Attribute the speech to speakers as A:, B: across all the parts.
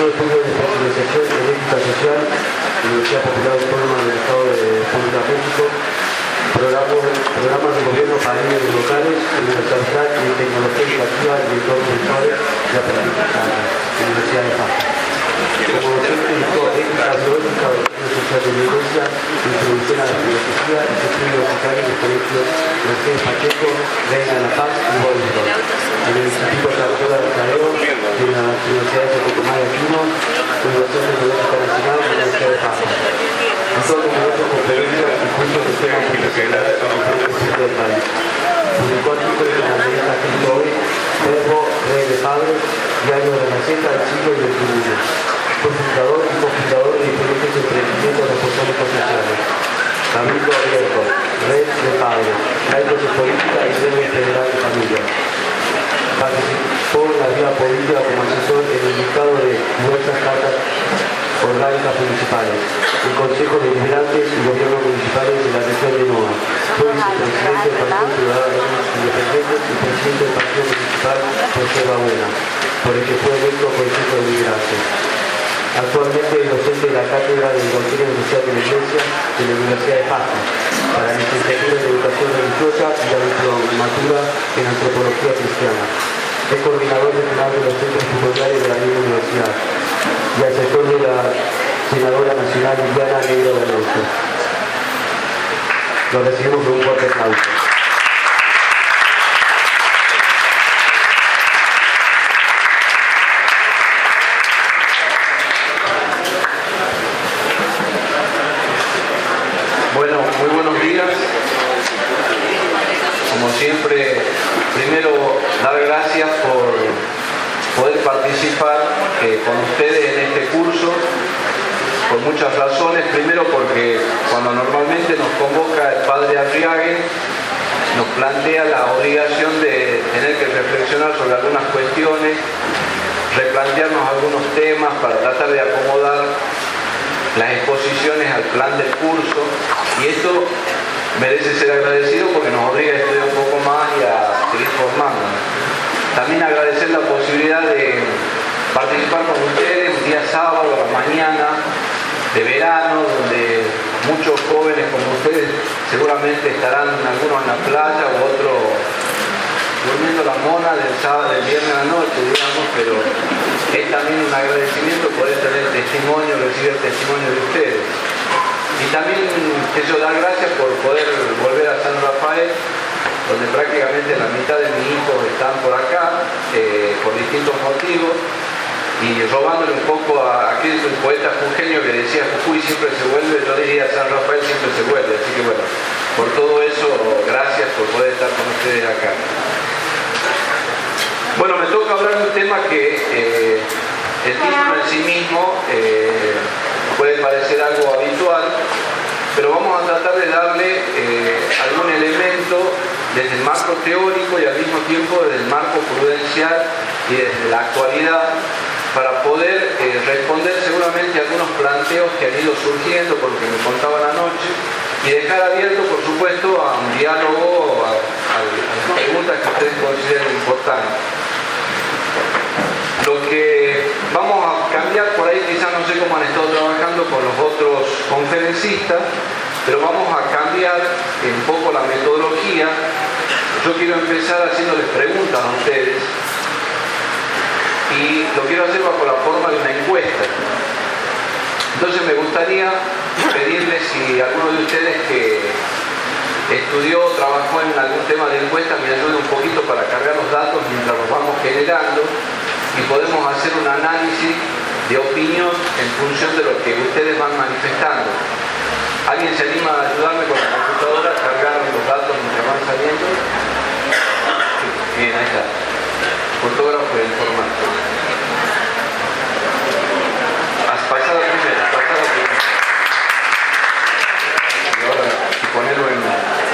A: Realizó estudios de especialización en ética social en la Universidad Popular Autónoma del Estado de México, programas de gobierno para líderes locales, universalidad y tecnología educativa y entornos virtuales de aprendizaje en la Universidad de Paja. Como docente dictó ética biológica, doctrina social de violencia, introducción a la filosofía y estudios universitarios de colegios Mercedes Pacheco, Reina de la Paz y Boris Ross. En el Instituto Carretera de Cadeo, de la Universidad de Santo Tomás de Aquino, Universidad Tecnológica Nacional y la Universidad de Paja. Hizo numerosas conferencias y cursos de temas profesionales en diferentes sitios del país. Publicó artículos en la revista Cristo Hoy, Verbo, Rey de Padres, Diario de la Receta, El Siglo y El Tribuno. Fue fundador y cofundador de diferentes emprendimientos responsables sociales. Cabildo Abierto, Red de Padres, Laicos de Política y Red Federal de Familias. Participó en la vida política como asesor en el dictado de diversas cartas orgánicas municipales, el Consejo de Inmigrantes y Gobiernos Municipales de la región de Noa. Fue vicepresidente del Partido Ciudadano Independiente y presidente del Partido Municipal José Babuena, por el que fue electo Consejo de Inmigrantes. Actualmente es docente de la Cátedra de Doctrina Social de la Iglesia de la Universidad de Paja, para la licenciatura en Educación Religiosa y la diplomatura en Antropología Cristiana. Es coordinador regional de los centros secundarios de la misma universidad y asesor de la senadora nacional Liliana Negro de Alonso. Lo recibimos con un fuerte aplauso.
B: Bueno, muy buenos días. Como siempre, primero dar gracias por poder participar con ustedes en este curso, por muchas razones. Primero porque cuando normalmente nos convoca el padre Arriague, nos plantea la obligación de tener que reflexionar sobre algunas cuestiones, replantearnos algunos temas para tratar de acomodar las exposiciones al plan del curso, y esto merece ser agradecido porque nos obliga a estudiar un poco más y a seguir formándonos. También agradecer la posibilidad de participar con ustedes un día sábado a la mañana de verano, donde muchos jóvenes como ustedes seguramente estarán algunos en la playa o otros durmiendo la mona del sábado, del viernes a la noche, digamos, pero es también un agradecimiento poder tener testimonio, recibir el testimonio de ustedes. Y también quiero dar gracias por poder volver a San Rafael, donde prácticamente la mitad de mis hijos están por acá, por distintos motivos, y robándole un poco a aquel poeta jujeño que decía Jujuy siempre se vuelve, yo diría San Rafael siempre se vuelve, así que bueno, por todo eso, gracias por poder estar con ustedes acá. Bueno, me toca hablar de un tema que el título en sí mismo puede parecer algo habitual, pero vamos a tratar de darle algún elemento desde el marco teórico y al mismo tiempo desde el marco prudencial y desde la actualidad, para poder responder seguramente a algunos planteos que han ido surgiendo por lo que me contaban anoche, y dejar abierto, por supuesto, a un diálogo, a las preguntas que ustedes consideren importantes. Lo que vamos a cambiar por ahí, quizás no sé cómo han estado trabajando con los otros conferencistas, pero vamos a cambiar un poco la metodología. Yo quiero empezar haciéndoles preguntas a ustedes y lo quiero hacer bajo la forma de una encuesta. Entonces me gustaría pedirles si alguno de ustedes que estudió o trabajó en algún tema de encuesta me ayude un poquito para cargar los datos mientras los vamos generando y podemos hacer un análisis de opinión en función de lo que ustedes van manifestando. ¿Alguien se anima a ayudarme con la computadora a cargar los datos mientras van saliendo? Bien, ahí está. Fotógrafo de informático. Pasada primero. Y ahora ponerlo en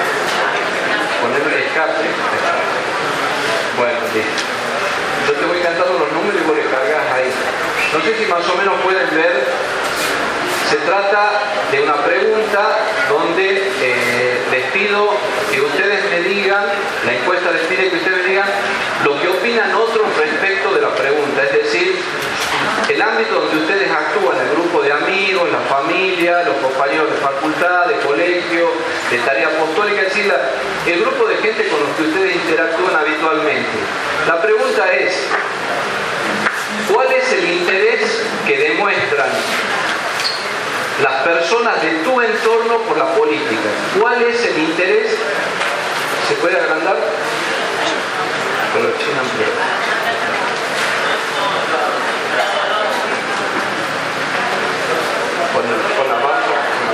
B: escape. Bueno, listo. Yo te voy cantando los números y vos le cargas ahí. No sé si más o menos pueden ver. Se trata de una pregunta donde les pido que ustedes me digan, la encuesta les pide que ustedes me digan lo que opinan otros respecto de la pregunta. Es decir, el ámbito donde ustedes actúan, el grupo de amigos, la familia, los compañeros de facultad, de colegio, de tarea apostólica, es decir, el grupo de gente con los que ustedes interactúan habitualmente. La pregunta es, ¿cuál es el interés que demuestran las personas de tu entorno por la política? ¿Cuál es el interés? ¿Se puede agrandar? Corrección amplia. Con la barra.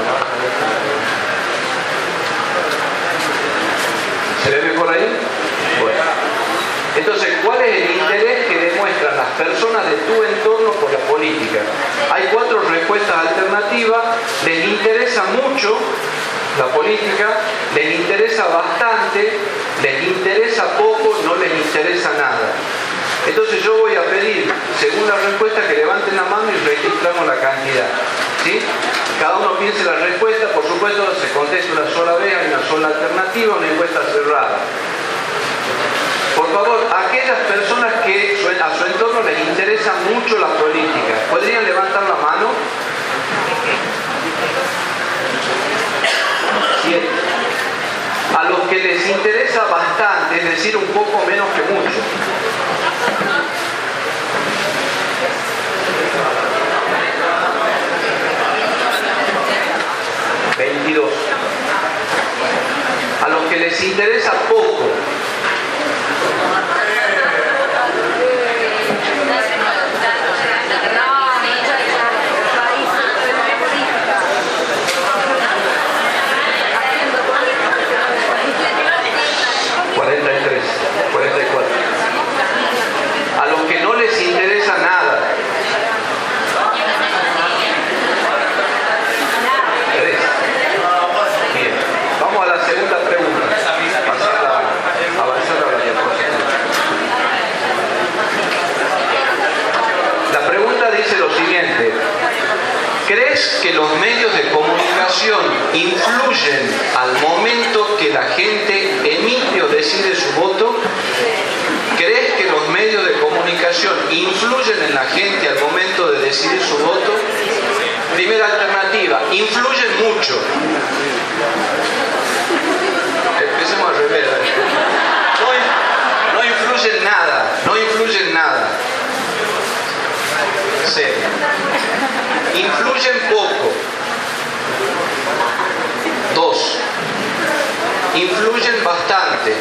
B: ¿Se ve mejor ahí? Bueno. Entonces, ¿cuál es el interés que demuestran las personas de tu entorno por la política? Hay 4 respuestas alternativas. Les interesa mucho la política, les interesa bastante, les interesa poco, no les interesa nada. Entonces yo voy a pedir, según la respuesta, que levanten la mano y registramos la cantidad. ¿Sí? Cada uno piense la respuesta, por supuesto se contesta una sola vez, hay una sola alternativa, una encuesta cerrada. Por favor, aquellas personas que a su entorno les interesa mucho la política, ¿podrían levantar la mano? 7. A los que les interesa bastante, es decir, un poco menos que mucho. 22. A los que les interesa poco. 43, 44. A los que no les interesa nada. 3. Bien. Vamos a la segunda pregunta. Avanzar a la diapositiva. La pregunta dice lo siguiente. ¿Crees que los medios de comunicación influyen al momento que la gente emite o decide su voto? ¿Crees que los medios de comunicación influyen en la gente al momento de decidir su voto? Primera alternativa, influyen mucho. Empecemos al revés. No influyen nada, no influyen nada. C. Influyen poco. 2. Influyen bastante.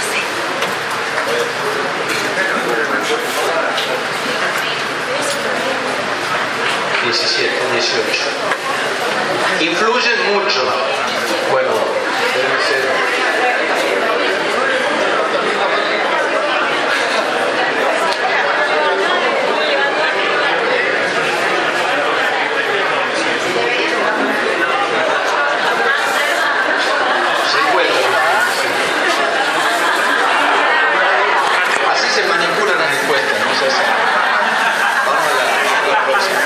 B: 17, 18. Influyen mucho. Bueno, debe ser. Así se manipulan las encuestas, no sé si. Vamos a la próxima.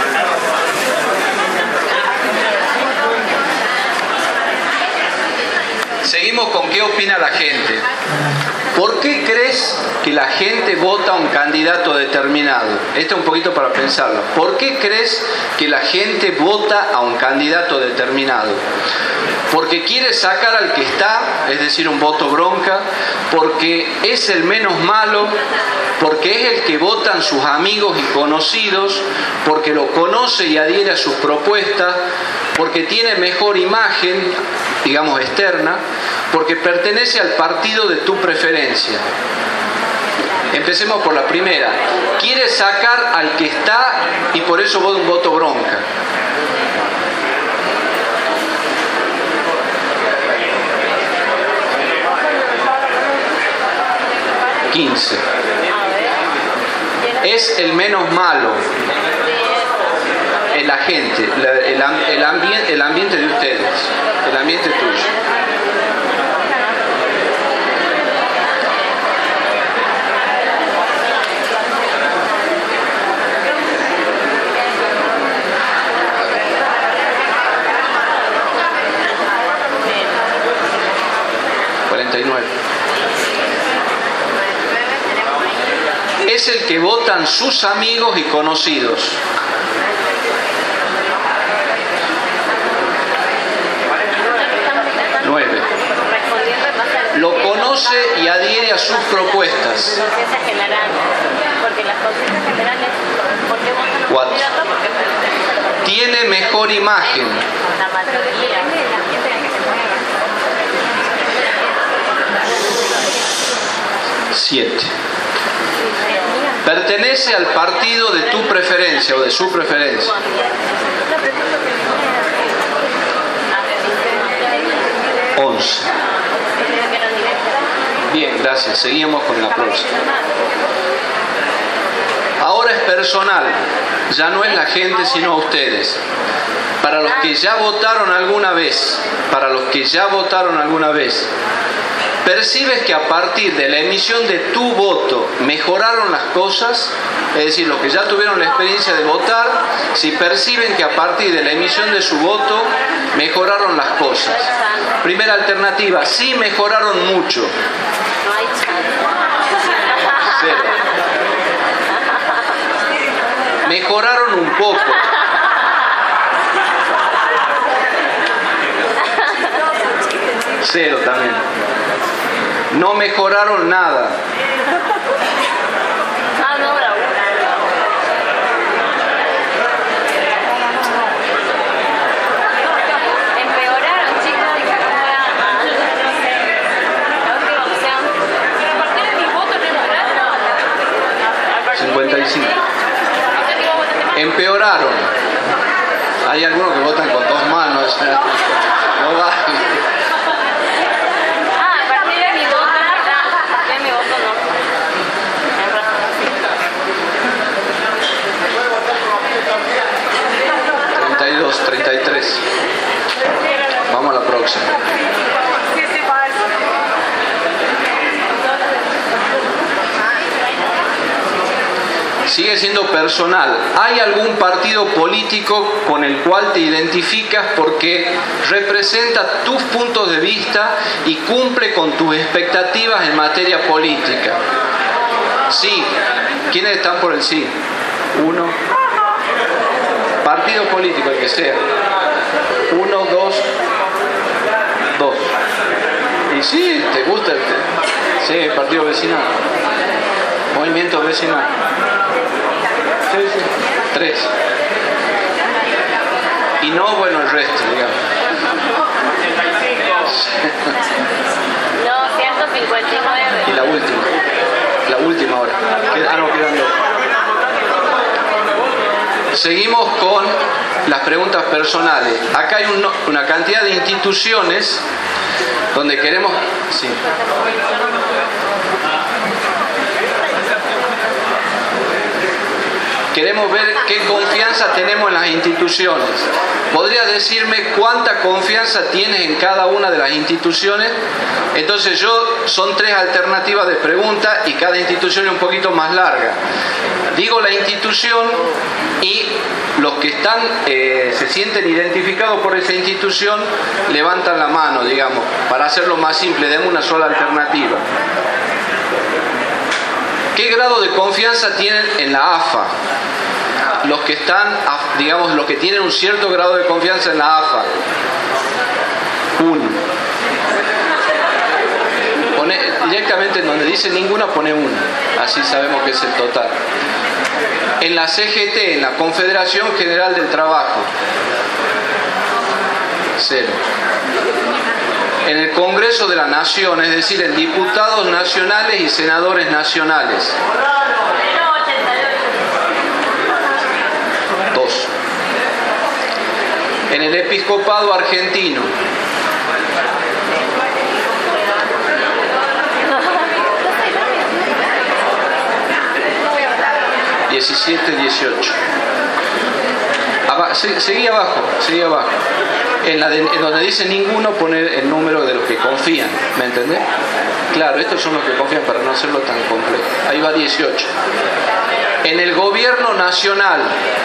B: Seguimos con qué opina la gente. ¿Por qué crees que la gente vota a un candidato determinado? Esto es un poquito para pensarlo. ¿Por qué crees que la gente vota a un candidato determinado? Porque quiere sacar al que está, es decir, un voto bronca, porque es el menos malo, porque es el que votan sus amigos y conocidos, porque lo conoce y adhiere a sus propuestas, porque tiene mejor imagen, digamos externa, porque pertenece al partido de tu preferencia. Empecemos por la primera. Quiere sacar al que está y por eso vota un voto bronca. Es el menos malo en la gente, el ambiente de ustedes, el ambiente tuyo.
C: es el que votan sus amigos y conocidos. Lo conoce y adhiere a sus propuestas. 4. Tiene mejor imagen. 7. Pertenece al partido de tu preferencia o de su preferencia. 11. Bien, gracias. Seguimos con la próxima. Ahora es personal, ya no es la gente sino ustedes. Para los que ya votaron alguna vez, ¿percibes que a partir de la emisión de tu voto mejoraron las cosas? Es decir, los que ya tuvieron la experiencia de votar, si perciben que a partir de la emisión de su voto mejoraron las cosas. Primera alternativa, sí mejoraron mucho. 0. Mejoraron un poco. 0 también. No mejoraron nada.
D: Empeoraron, chicos.
C: 55. Empeoraron. Hay algunos que votan con 2 manos. No va.
D: A partir de mi voto, de mi voto no.
C: 32, 33. Vamos a la próxima. Sigue siendo personal. ¿Hay algún partido político con el cual te identificas porque representa tus puntos de vista y cumple con tus expectativas en materia política? Sí. ¿Quiénes están por el sí? 1. Partido político, el que sea. 1, 2. 2. Y sí, ¿te gusta? Sí, partido vecinal. Movimiento vecinal. 3. Y no, bueno, el resto, digamos.
D: No, 159.
C: Y la última ahora. No, quedan 2. Seguimos con las preguntas personales. Acá hay una cantidad de instituciones donde queremos... Sí. Queremos ver qué confianza tenemos en las instituciones. ¿Podrías decirme cuánta confianza tienes en cada una de las instituciones? Entonces son 3 alternativas de pregunta y cada institución es un poquito más larga. Digo la institución y los que se sienten identificados por esa institución levantan la mano, digamos, para hacerlo más simple, demos una sola alternativa. ¿Qué grado de confianza tienen en la AFA? Los que los que tienen un cierto grado de confianza en la AFA. 1. Directamente en donde dice ninguna, pone 1. Así sabemos que es el total. En la CGT, en la Confederación General del Trabajo. 0. En el Congreso de la Nación, es decir, en diputados nacionales y senadores nacionales. 2. En el Episcopado argentino. 17, 18. Seguí abajo. En donde dice ninguno, poner el número de los que confían. ¿Me entendés? Claro, estos son los que confían para no hacerlo tan complejo. Ahí va 18. En el gobierno nacional.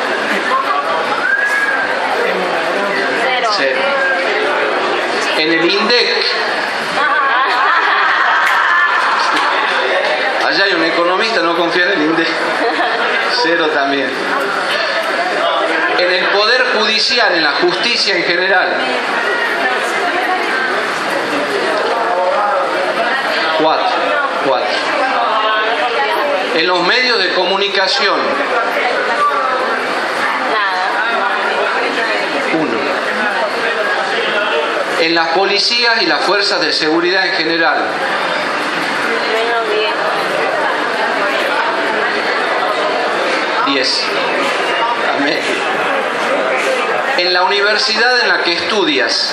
C: 0. En el INDEC. Allá hay un economista no confía en el INDEC. 0 también. En el poder judicial, en la justicia en general. 4. En los medios de comunicación. 1. En las policías y las fuerzas de seguridad en general. 10. Amén. En la universidad en la que estudias.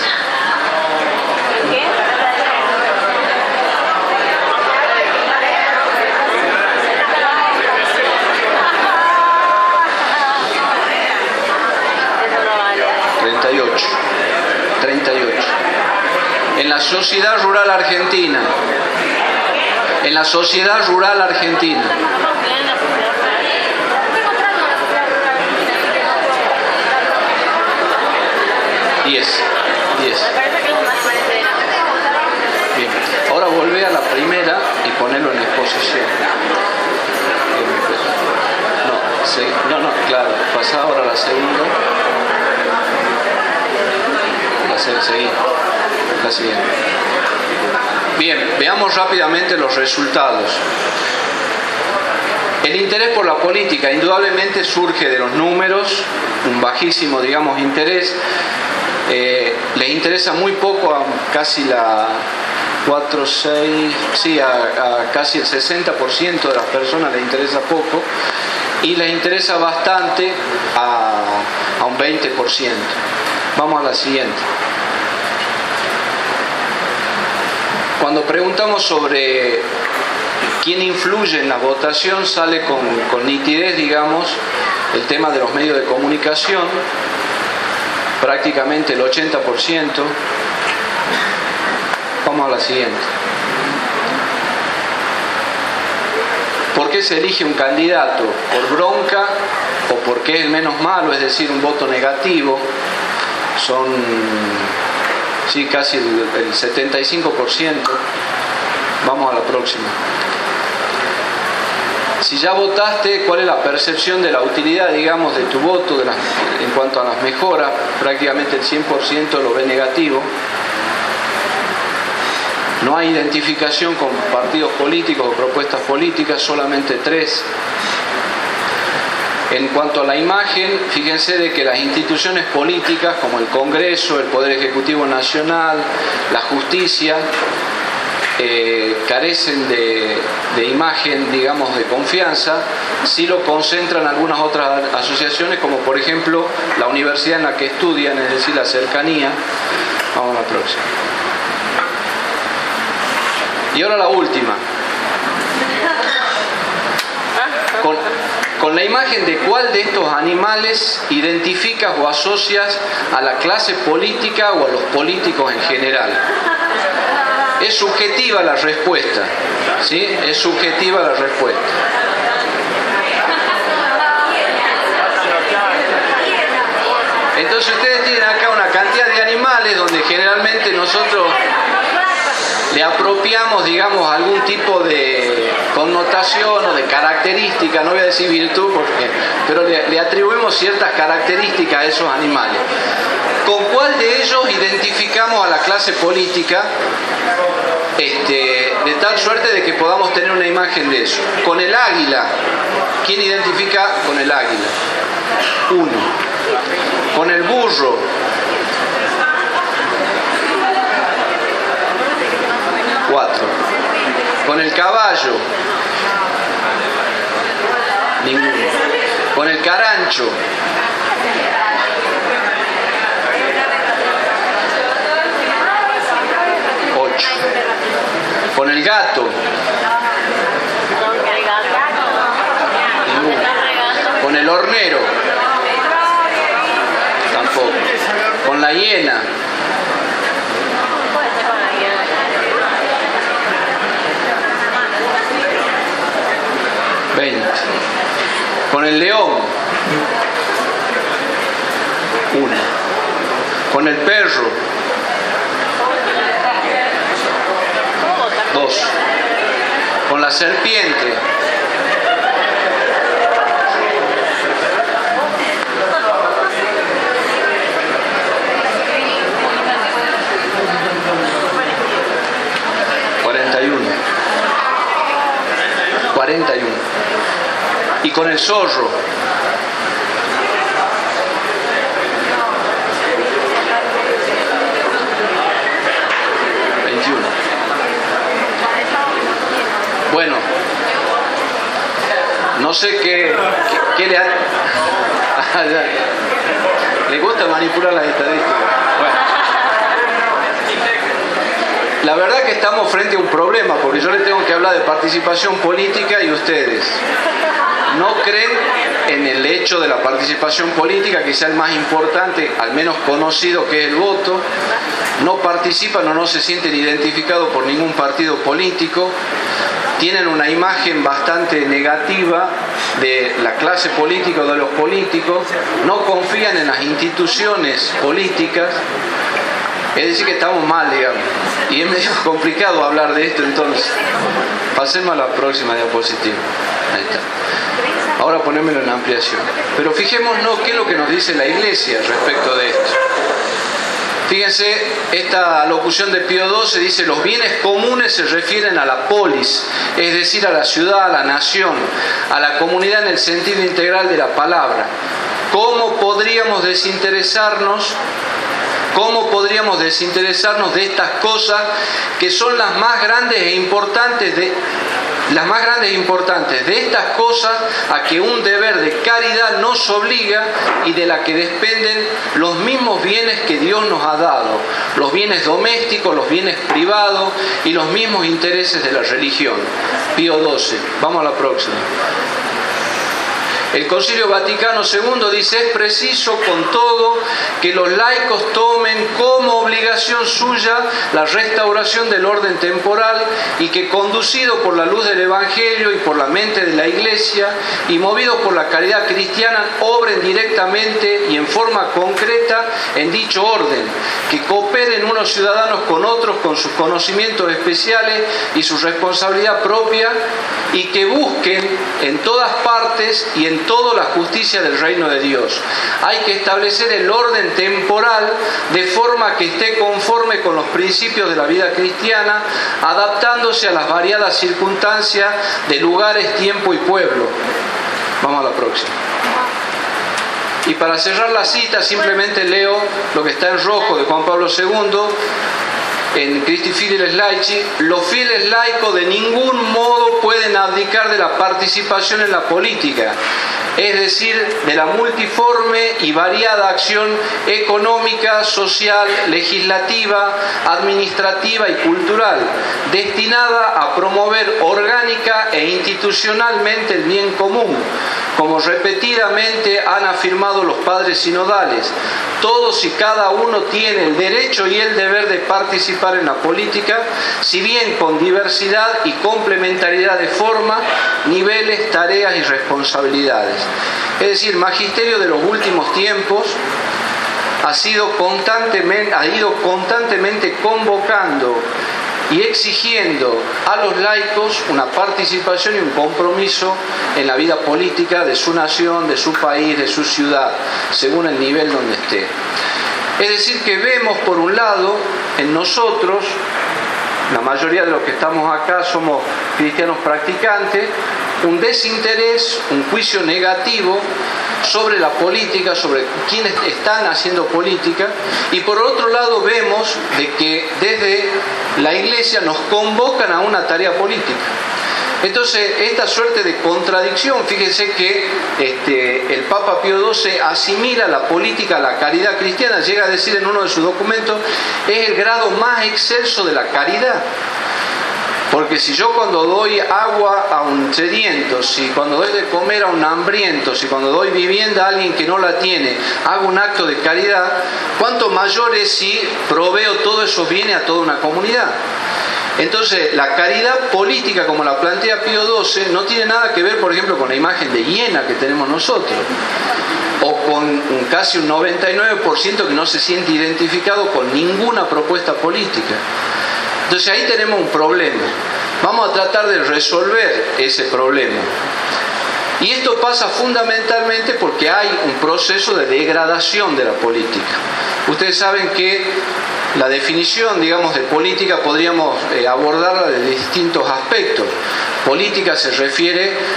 C: 38. En la sociedad rural argentina. En la sociedad rural argentina. 10. Bien. Ahora volvé a la primera y ponelo en exposición. No, claro. Pasá ahora a la segunda. Seguí. La siguiente. Bien, veamos rápidamente los resultados. El interés por la política indudablemente surge de los números, un bajísimo, digamos, interés. Les interesa muy poco a casi a casi el 60% de las personas les interesa poco, y les interesa bastante a un 20%. Vamos a la siguiente. Cuando preguntamos sobre quién influye en la votación, sale con nitidez, digamos, el tema de los medios de comunicación, prácticamente el 80%. Vamos a la siguiente. ¿Por qué se elige un candidato? ¿Por bronca o porque es el menos malo, es decir, un voto negativo? Son casi el 75%. Vamos a la próxima. Si ya votaste, ¿cuál es la percepción de la utilidad, digamos, de tu voto en cuanto a las mejoras? Prácticamente el 100% lo ve negativo. No hay identificación con partidos políticos o propuestas políticas, solamente 3. En cuanto a la imagen, fíjense de que las instituciones políticas como el Congreso, el Poder Ejecutivo Nacional, la justicia, carecen de imagen, digamos, de confianza. Sí lo concentran algunas otras asociaciones, como por ejemplo la universidad en la que estudian, es decir, la cercanía. Vamos a la próxima. Y ahora la última. Con la imagen de cuál de estos animales identificas o asocias a la clase política o a los políticos en general. Es subjetiva la respuesta, ¿sí? Es subjetiva la respuesta. Entonces ustedes tienen acá una cantidad de animales donde generalmente nosotros le apropiamos, digamos, algún tipo de connotación o de característica, no voy a decir virtud, pero le atribuimos ciertas características a esos animales. ¿Con cuál de ellos identificamos a la clase política? De tal suerte de que podamos tener una imagen de eso. Con el águila. ¿Quién identifica con el águila? 1. Con el burro. 4. Con el caballo. Ninguno. Con el carancho. 8. Con el gato. Ninguno. Con el hornero. Tampoco. Con la hiena. 20. Con el león. 1. Con el perro. 2. Con la serpiente. y con el zorro. Bueno, no sé qué le ha... Le gusta manipular las estadísticas. Bueno. La verdad que estamos frente a un problema, porque yo les tengo que hablar de participación política y ustedes no creen en el hecho de la participación política, que sea el más importante, al menos conocido, que es el voto. No participan o no se sienten identificados por ningún partido político. Tienen una imagen bastante negativa de la clase política o de los políticos. No confían en las instituciones políticas. Es decir, que estamos mal, digamos. Y es medio complicado hablar de esto, entonces. Pasemos a la próxima diapositiva. Ahí está. Ahora ponémelo en ampliación. Pero fijémonos qué es lo que nos dice la Iglesia respecto de esto. Fíjense, esta locución de Pío XII dice: los bienes comunes se refieren a la polis, es decir, a la ciudad, a la nación, a la comunidad en el sentido integral de la palabra. ¿Cómo podríamos desinteresarnos de estas cosas que son las más grandes e importantes de estas cosas a que un deber de caridad nos obliga y de la que dependen los mismos bienes que Dios nos ha dado, los bienes domésticos, los bienes privados y los mismos intereses de la religión? Pío XII. Vamos a la próxima. El Concilio Vaticano II dice: es preciso con todo que los laicos tomen como obligación suya la restauración del orden temporal y que, conducidos por la luz del Evangelio y por la mente de la Iglesia y movidos por la caridad cristiana, obren directamente y en forma concreta en dicho orden, que cooperen unos ciudadanos con otros con sus conocimientos especiales y su responsabilidad propia, y que busquen en todas partes y en toda la justicia del reino de Dios. Hay que establecer el orden temporal de forma que esté conforme con los principios de la vida cristiana, adaptándose a las variadas circunstancias de lugares, tiempo y pueblo. Vamos a la próxima. Y para cerrar la cita, simplemente leo lo que está en rojo de Juan Pablo II. En Christi Fideles Laici: los fieles laicos de ningún modo pueden abdicar de la participación en la política, es decir, de la multiforme y variada acción económica, social, legislativa, administrativa y cultural, destinada a promover orgánica e institucionalmente el bien común, como repetidamente han afirmado los padres sinodales. Todos y cada uno tiene el derecho y el deber de participar en la política, si bien con diversidad y complementariedad de forma, niveles, tareas y responsabilidades. Es decir, el magisterio de los últimos tiempos ha ido constantemente convocando y exigiendo a los laicos una participación y un compromiso en la vida política de su nación, de su país, de su ciudad, según el nivel donde esté. Es decir, que vemos por un lado en nosotros, la mayoría de los que estamos acá somos cristianos practicantes, un desinterés, un juicio negativo sobre la política, sobre quienes están haciendo política, y por otro lado vemos de que desde la Iglesia nos convocan a una tarea política. Entonces, esta suerte de contradicción, fíjense que el Papa Pío XII asimila la política a la caridad cristiana, llega a decir en uno de sus documentos: es el grado más excelso de la caridad. Porque si yo cuando doy agua a un sediento, si cuando doy de comer a un hambriento, si cuando doy vivienda a alguien que no la tiene, hago un acto de caridad, ¿cuánto mayor es si proveo todos esos bienes a toda una comunidad? Entonces, la caridad política, como la plantea Pío XII, no tiene nada que ver, por ejemplo, con la imagen de hiena que tenemos nosotros, o con casi un 99% que no se siente identificado con ninguna propuesta política. Entonces ahí tenemos un problema. Vamos a tratar de resolver ese problema. Y esto pasa fundamentalmente porque hay un proceso de degradación de la política. Ustedes saben que la definición, digamos, de política podríamos abordarla de distintos aspectos. Política se refiere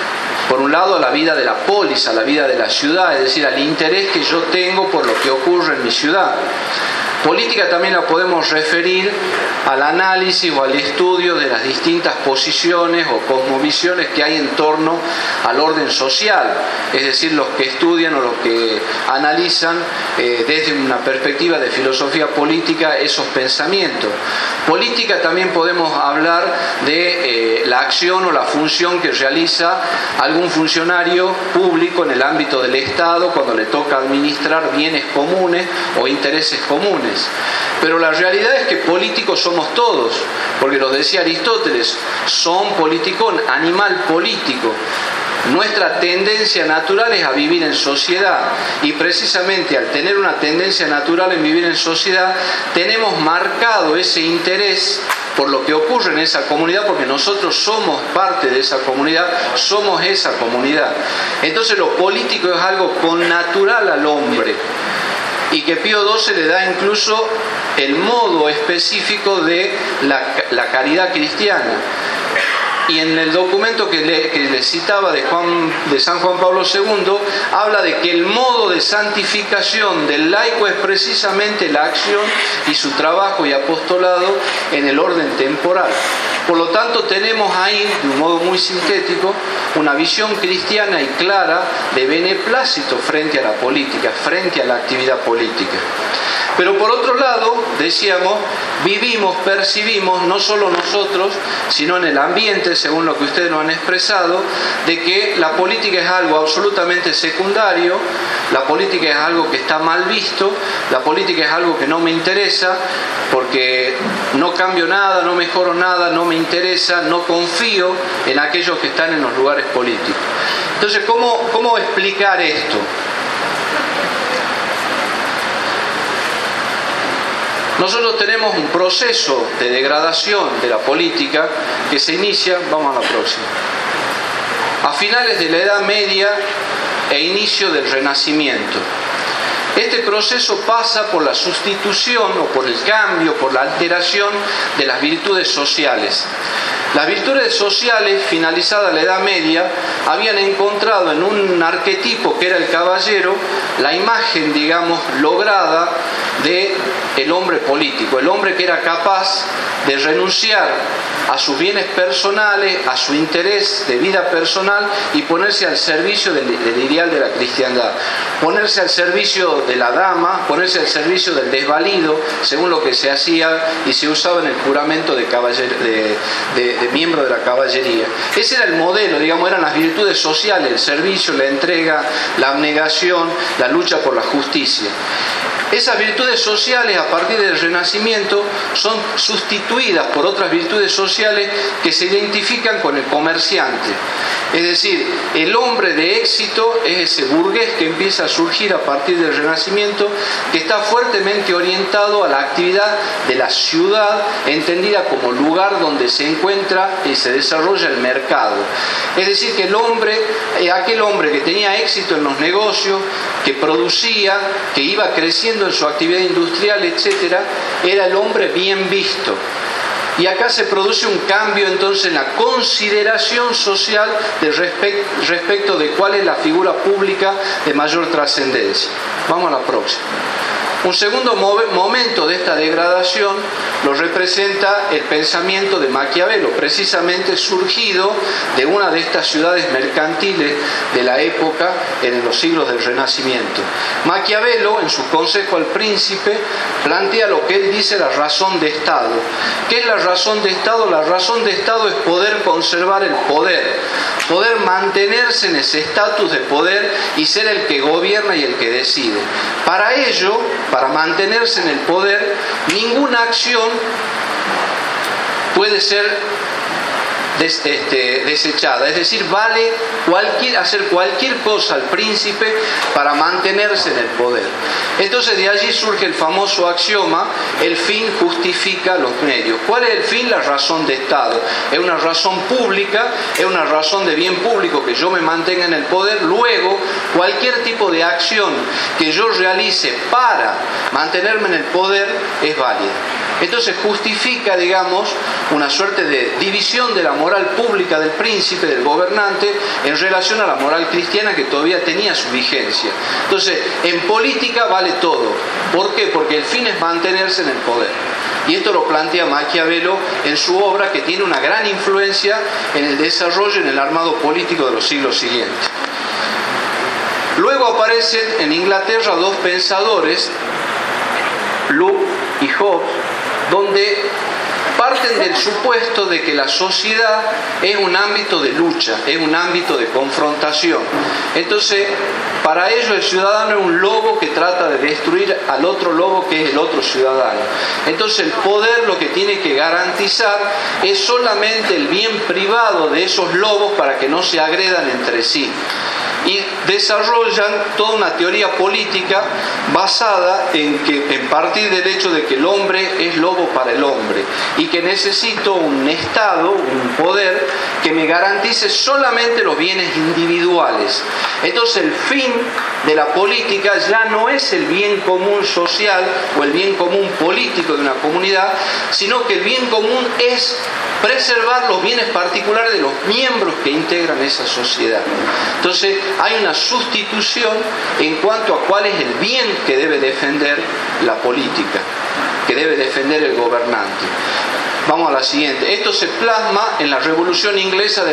C: Por un lado, a la vida de la polis, a la vida de la ciudad, es decir, al interés que yo tengo por lo que ocurre en mi ciudad. Política también la podemos referir al análisis o al estudio de las distintas posiciones o cosmovisiones que hay en torno al orden social, es decir, los que estudian o los que analizan desde una perspectiva de filosofía política esos pensamientos. Política también podemos hablar de la acción o la función que realiza algún funcionario público en el ámbito del Estado cuando le toca administrar bienes comunes o intereses comunes. Pero la realidad es que políticos somos todos, porque lo decía Aristóteles, son politicón, animal político. Nuestra tendencia natural es a vivir en sociedad y precisamente al tener una tendencia natural en vivir en sociedad tenemos marcado ese interés por lo que ocurre en esa comunidad porque nosotros somos parte de esa comunidad, somos esa comunidad. Entonces lo político es algo connatural al hombre y que Pío XII le da incluso el modo específico de la caridad cristiana. Y en el documento que le citaba de San Juan Pablo II, habla de que el modo de santificación del laico es precisamente la acción y su trabajo y apostolado en el orden temporal. Por lo tanto, tenemos ahí, de un modo muy sintético, una visión cristiana y clara de beneplácito frente a la política, frente a la actividad política. Pero por otro lado, decíamos, vivimos, percibimos, no solo nosotros, sino en el ambiente, según lo que ustedes nos han expresado, de que la política es algo absolutamente secundario, la política es algo que está mal visto, la política es algo que no me interesa, porque no cambio nada, no mejoro nada, no me interesa, no confío en aquellos que están en los lugares políticos. Entonces, ¿cómo explicar esto? Nosotros tenemos un proceso de degradación de la política que se inicia, vamos a la próxima, a finales de la Edad Media e inicio del Renacimiento. Este proceso pasa por la sustitución o por el cambio, por la alteración de las virtudes sociales. Las virtudes sociales, finalizada la Edad Media, habían encontrado en un arquetipo que era el caballero la imagen, digamos, lograda del hombre político, el hombre que era capaz de renunciar a sus bienes personales, a su interés de vida personal y ponerse al servicio del ideal de la cristiandad, ponerse al servicio de la dama, ponerse al servicio del desvalido, según lo que se hacía y se usaba en el juramento de miembro de la caballería. Ese era el modelo, digamos, eran las virtudes sociales, el servicio, la entrega, la abnegación, la lucha por la justicia. Esas virtudes sociales, a partir del Renacimiento, son sustituidas por otras virtudes sociales que se identifican con el comerciante. Es decir, el hombre de éxito es ese burgués que empieza a surgir a partir del Renacimiento, que está fuertemente orientado a la actividad de la ciudad, entendida como lugar donde se encuentra y se desarrolla el mercado. Es decir, que el hombre, aquel hombre que tenía éxito en los negocios, que producía, que iba creciendo en su actividad industrial, etc., era el hombre bien visto. Y acá se produce un cambio entonces en la consideración social respecto de cuál es la figura pública de mayor trascendencia. Vamos a la próxima. Un segundo momento de esta degradación lo representa el pensamiento de Maquiavelo, precisamente surgido de una de estas ciudades mercantiles de la época en los siglos del Renacimiento. Maquiavelo, en su Consejo al Príncipe, plantea lo que él dice la razón de Estado. ¿Qué es la razón de Estado? La razón de Estado es poder conservar el poder, poder mantenerse en ese estatus de poder y ser el que gobierna y el que decide. Para ello, para mantenerse en el poder, ninguna acción puede ser desechada, es decir, vale hacer cualquier cosa al príncipe para mantenerse en el poder. Entonces de allí surge el famoso axioma: el fin justifica los medios. ¿Cuál es el fin? La razón de Estado. Es una razón pública, es una razón de bien público que yo me mantenga en el poder. Luego, cualquier tipo de acción que yo realice para mantenerme en el poder es válida. Entonces justifica, digamos, una suerte de división de la moral pública del príncipe, del gobernante, en relación a la moral cristiana que todavía tenía su vigencia. Entonces, en política vale todo. ¿Por qué? Porque el fin es mantenerse en el poder. Y esto lo plantea Maquiavelo en su obra, que tiene una gran influencia en el desarrollo, en el armado político de los siglos siguientes. Luego aparecen en Inglaterra dos pensadores, Locke y Hobbes, donde parten del supuesto de que la sociedad es un ámbito de lucha, es un ámbito de confrontación. Entonces, para ellos el ciudadano es un lobo que trata de destruir al otro lobo que es el otro ciudadano. Entonces el poder lo que tiene que garantizar es solamente el bien privado de esos lobos para que no se agredan entre sí. Y desarrollan toda una teoría política basada en partir del hecho de que el hombre es lobo para el hombre y que necesito un Estado, un poder que me garantice solamente los bienes individuales. Entonces el fin de la política ya no es el bien común social o el bien común político de una comunidad, sino que el bien común es preservar los bienes particulares de los miembros que integran esa sociedad. Entonces hay una sustitución en cuanto a cuál es el bien que debe defender la política, que debe defender el gobernante. Vamos a la siguiente. Esto se plasma en la Revolución Inglesa de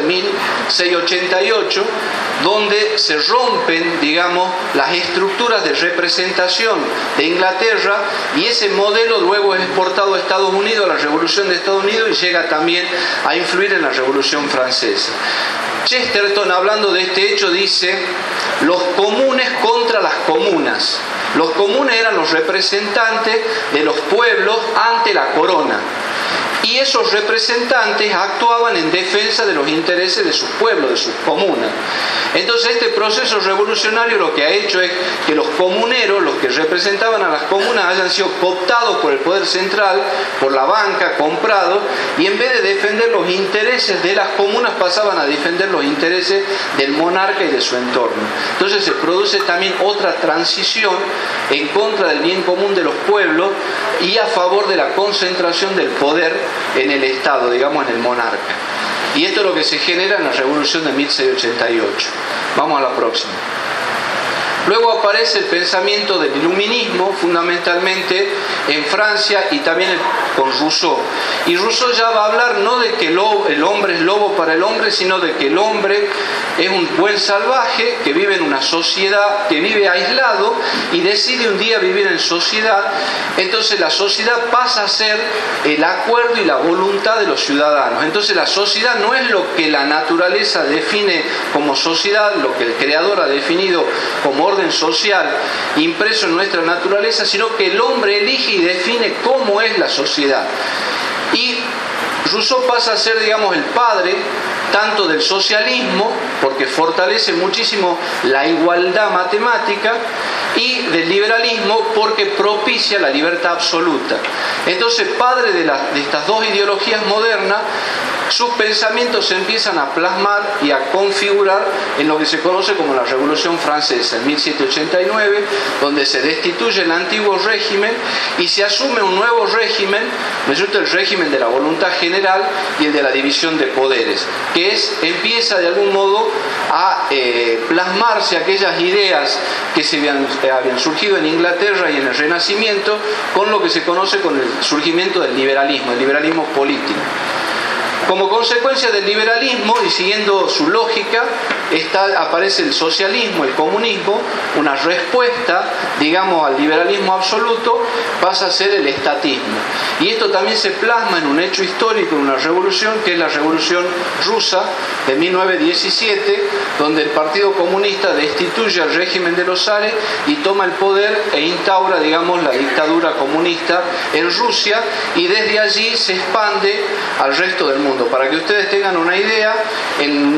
C: 1688, donde se rompen, digamos, las estructuras de representación de Inglaterra, y ese modelo luego es exportado a Estados Unidos, a la Revolución de Estados Unidos, y llega también a influir en la Revolución Francesa. Chesterton, hablando de este hecho, dice: los comunes contra las comunas. Los comunes eran los representantes de los pueblos ante la corona. Y esos representantes actuaban en defensa de los intereses de sus pueblos, de sus comunas. Entonces este proceso revolucionario lo que ha hecho es que los comuneros, los que representaban a las comunas, hayan sido cooptados por el poder central, por la banca, comprados, y en vez de defender los intereses de las comunas pasaban a defender los intereses del monarca y de su entorno. Entonces se produce también otra transición en contra del bien común de los pueblos y a favor de la concentración del poder en el Estado, digamos en el monarca. Y esto es lo que se genera en la Revolución de 1688. Vamos a la próxima. Luego aparece el pensamiento del iluminismo, fundamentalmente en Francia y también con Rousseau. Y Rousseau ya va a hablar no de que el hombre es lobo para el hombre, sino de que el hombre es un buen salvaje que vive en una sociedad, que vive aislado y decide un día vivir en sociedad. Entonces la sociedad pasa a ser el acuerdo y la voluntad de los ciudadanos. Entonces la sociedad no es lo que la naturaleza define como sociedad, lo que el creador ha definido como orden social impreso en nuestra naturaleza, sino que el hombre elige y define cómo es la sociedad. Y Rousseau pasa a ser, digamos, el padre tanto del socialismo, porque fortalece muchísimo la igualdad matemática, y del liberalismo, porque propicia la libertad absoluta. Entonces, padre de estas dos ideologías modernas, sus pensamientos se empiezan a plasmar y a configurar en lo que se conoce como la Revolución Francesa, en 1789, donde se destituye el antiguo régimen y se asume un nuevo régimen, resulta el régimen de la voluntad general y el de la división de poderes, que empieza de algún modo a plasmarse aquellas ideas que se habían surgido en Inglaterra y en el Renacimiento con lo que se conoce con el surgimiento del liberalismo, el liberalismo político. Como consecuencia del liberalismo, y siguiendo su lógica, aparece el socialismo, el comunismo, una respuesta, digamos, al liberalismo absoluto, pasa a ser el estatismo. Y esto también se plasma en un hecho histórico, en una revolución, que es la Revolución Rusa de 1917, donde el Partido Comunista destituye al régimen de los zares y toma el poder e instaura, digamos, la dictadura comunista en Rusia, y desde allí se expande al resto del mundo. Para que ustedes tengan una idea, en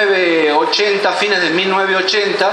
C: 1980, fines de 1980,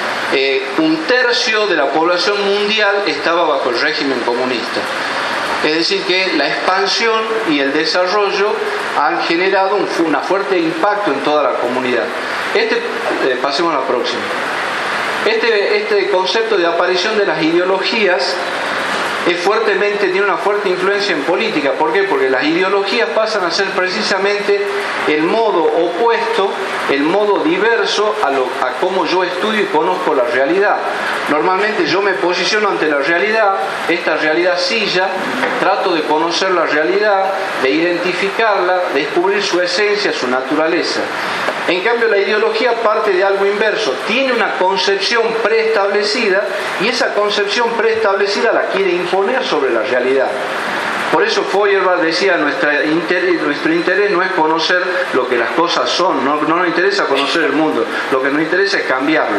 C: un tercio de la población mundial estaba bajo el régimen comunista. Es decir, que la expansión y el desarrollo han generado un fuerte impacto en toda la comunidad. Pasemos a la próxima. Este concepto de aparición de las ideologías tiene una fuerte influencia en política. ¿Por qué? Porque las ideologías pasan a ser precisamente el modo opuesto, el modo diverso a cómo yo estudio y conozco la realidad. Normalmente yo me posiciono ante la realidad, esta realidad silla, trato de conocer la realidad, de identificarla, de descubrir su esencia, su naturaleza. En cambio, la ideología parte de algo inverso, tiene una concepción preestablecida y esa concepción preestablecida la quiere imponer sobre la realidad. Por eso Feuerbach decía, nuestro interés no es conocer lo que las cosas son, no nos interesa conocer el mundo, lo que nos interesa es cambiarlo.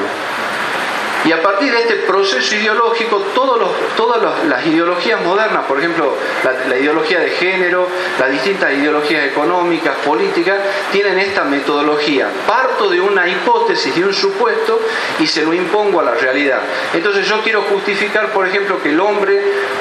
C: Y a partir de este proceso ideológico, todas las ideologías modernas, por ejemplo, la ideología de género, las distintas ideologías económicas, políticas, tienen esta metodología. Parto de una hipótesis, de un supuesto, y se lo impongo a la realidad. Entonces yo quiero justificar, por ejemplo, que el hombre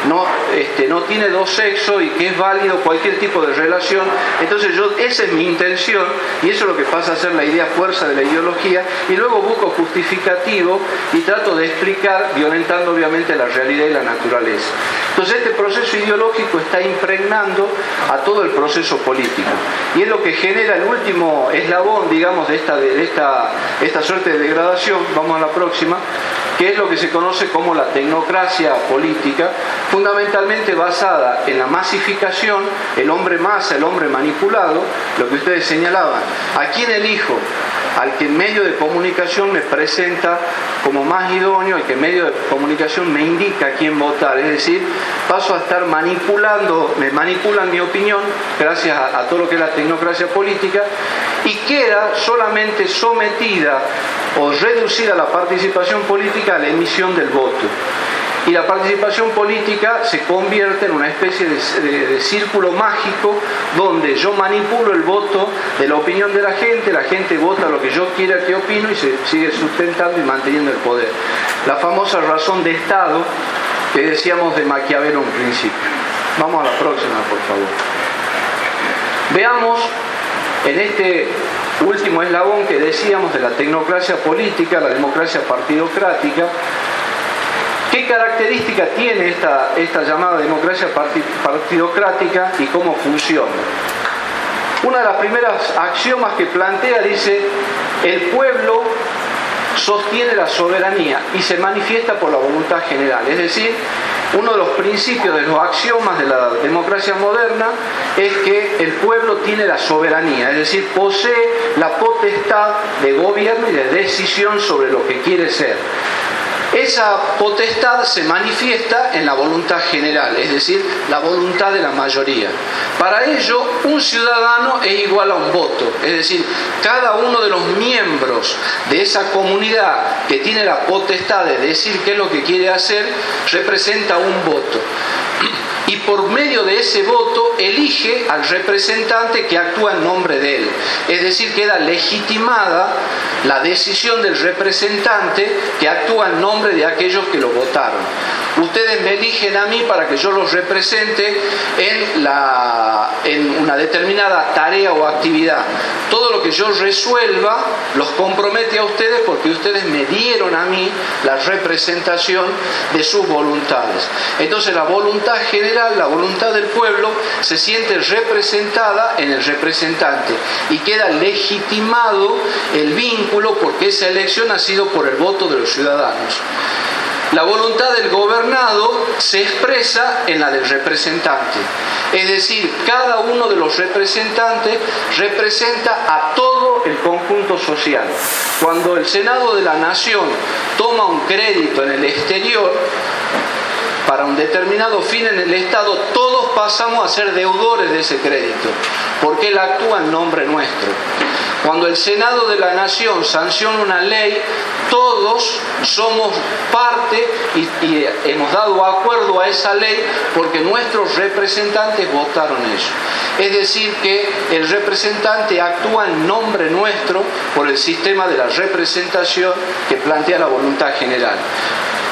C: no tiene dos sexos y que es válido cualquier tipo de relación. Entonces esa es mi intención, y eso es lo que pasa a ser la idea fuerza de la ideología, y luego busco justificativo y trato de explicar, violentando obviamente la realidad y la naturaleza. Entonces este proceso ideológico está impregnando a todo el proceso político, y es lo que genera el último eslabón, digamos, de esta suerte de degradación. Vamos a la próxima, que es lo que se conoce como la tecnocracia política, fundamentalmente basada en la masificación, el hombre masa, el hombre manipulado, lo que ustedes señalaban. ¿A quién elijo? Al que en medio de comunicación me presenta como más idóneo, al que en medio de comunicación me indica a quién votar. Es decir, paso a estar me manipulan mi opinión gracias a todo lo que es la tecnocracia política, y queda solamente sometida o reducida la participación política a la emisión del voto. Y la participación política se convierte en una especie de círculo mágico donde yo manipulo el voto de la opinión de la gente vota lo que yo quiera que opino y se sigue sustentando y manteniendo el poder. La famosa razón de Estado que decíamos de Maquiavelo en principio. Vamos a la próxima, por favor. Veamos en este último eslabón que decíamos de la tecnocracia política, la democracia partidocrática, ¿qué característica tiene esta llamada democracia partidocrática y cómo funciona? Una de las primeras axiomas que plantea dice: el pueblo sostiene la soberanía y se manifiesta por la voluntad general. Es decir, uno de los principios de los axiomas de la democracia moderna es que el pueblo tiene la soberanía, es decir, posee la potestad de gobierno y de decisión sobre lo que quiere ser. Esa potestad se manifiesta en la voluntad general, es decir, la voluntad de la mayoría. Para ello, un ciudadano es igual a un voto, es decir, cada uno de los miembros de esa comunidad que tiene la potestad de decir qué es lo que quiere hacer, representa un voto. Y por medio de ese voto elige al representante que actúa en nombre de él. Es decir, queda legitimada la decisión del representante que actúa en nombre de aquellos que lo votaron. Ustedes me eligen a mí para que yo los represente en una determinada tarea o actividad. Todo lo que yo resuelva los compromete a ustedes porque ustedes me dieron a mí la representación de sus voluntades. Entonces la voluntad general, la voluntad del pueblo, se siente representada en el representante y queda legitimado el vínculo porque esa elección ha sido por el voto de los ciudadanos. La voluntad del gobernado se expresa en la del representante. Es decir, cada uno de los representantes representa a todo el conjunto social. Cuando el Senado de la Nación toma un crédito en el exterior, para un determinado fin en el Estado, todos pasamos a ser deudores de ese crédito, porque él actúa en nombre nuestro. Cuando el Senado de la Nación sanciona una ley, todos somos parte y hemos dado acuerdo a esa ley porque nuestros representantes votaron eso. Es decir, que el representante actúa en nombre nuestro por el sistema de la representación que plantea la voluntad general.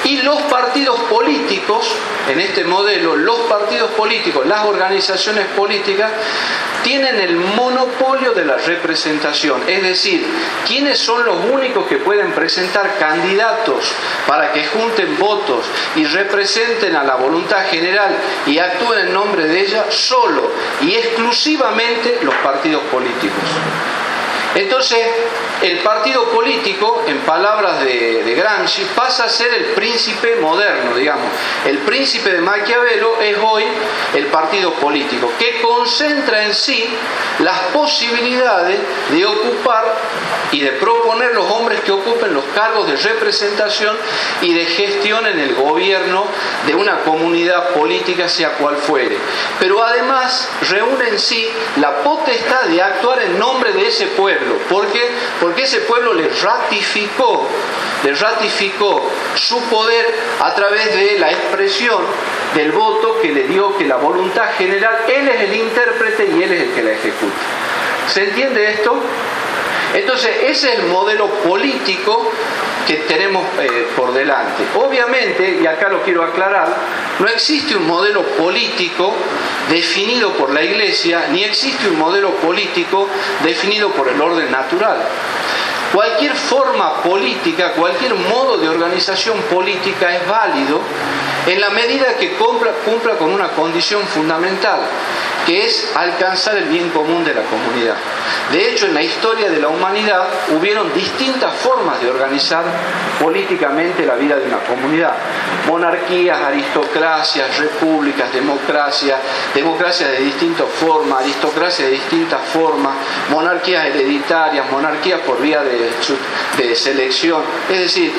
C: Y los partidos políticos, en este modelo, los partidos políticos, las organizaciones políticas, tienen el monopolio de la representación. Es decir, ¿quiénes son los únicos que pueden presentar candidatos para que junten votos y representen a la voluntad general y actúen en nombre de ella? Solo y exclusivamente los partidos políticos. Entonces, el partido político, en palabras de Gramsci, pasa a ser el príncipe moderno, digamos. El príncipe de Maquiavelo es hoy el partido político, que concentra en sí las posibilidades de ocupar y de proponer los hombres que ocupen los cargos de representación y de gestión en el gobierno de una comunidad política, sea cual fuere. Pero además reúne en sí la potestad de actuar en nombre de ese pueblo. ¿Por qué? Porque ese pueblo le ratificó su poder a través de la expresión del voto que le dio, que la voluntad general, él es el intérprete y él es el que la ejecuta. ¿Se entiende esto? Entonces, ese es el modelo político que tenemos por delante. Obviamente, y acá lo quiero aclarar, no existe un modelo político definido por la Iglesia, ni existe un modelo político definido por el orden natural. Cualquier forma política, cualquier modo de organización política es válido en la medida que cumpla con una condición fundamental, que es alcanzar el bien común de la comunidad. De hecho, en la historia de la humanidad hubieron distintas formas de organizar políticamente la vida de una comunidad. Monarquías, aristocracias, repúblicas, democracias de distintas formas, aristocracias de distintas formas, monarquías hereditarias, monarquías por vía de selección. Es decir,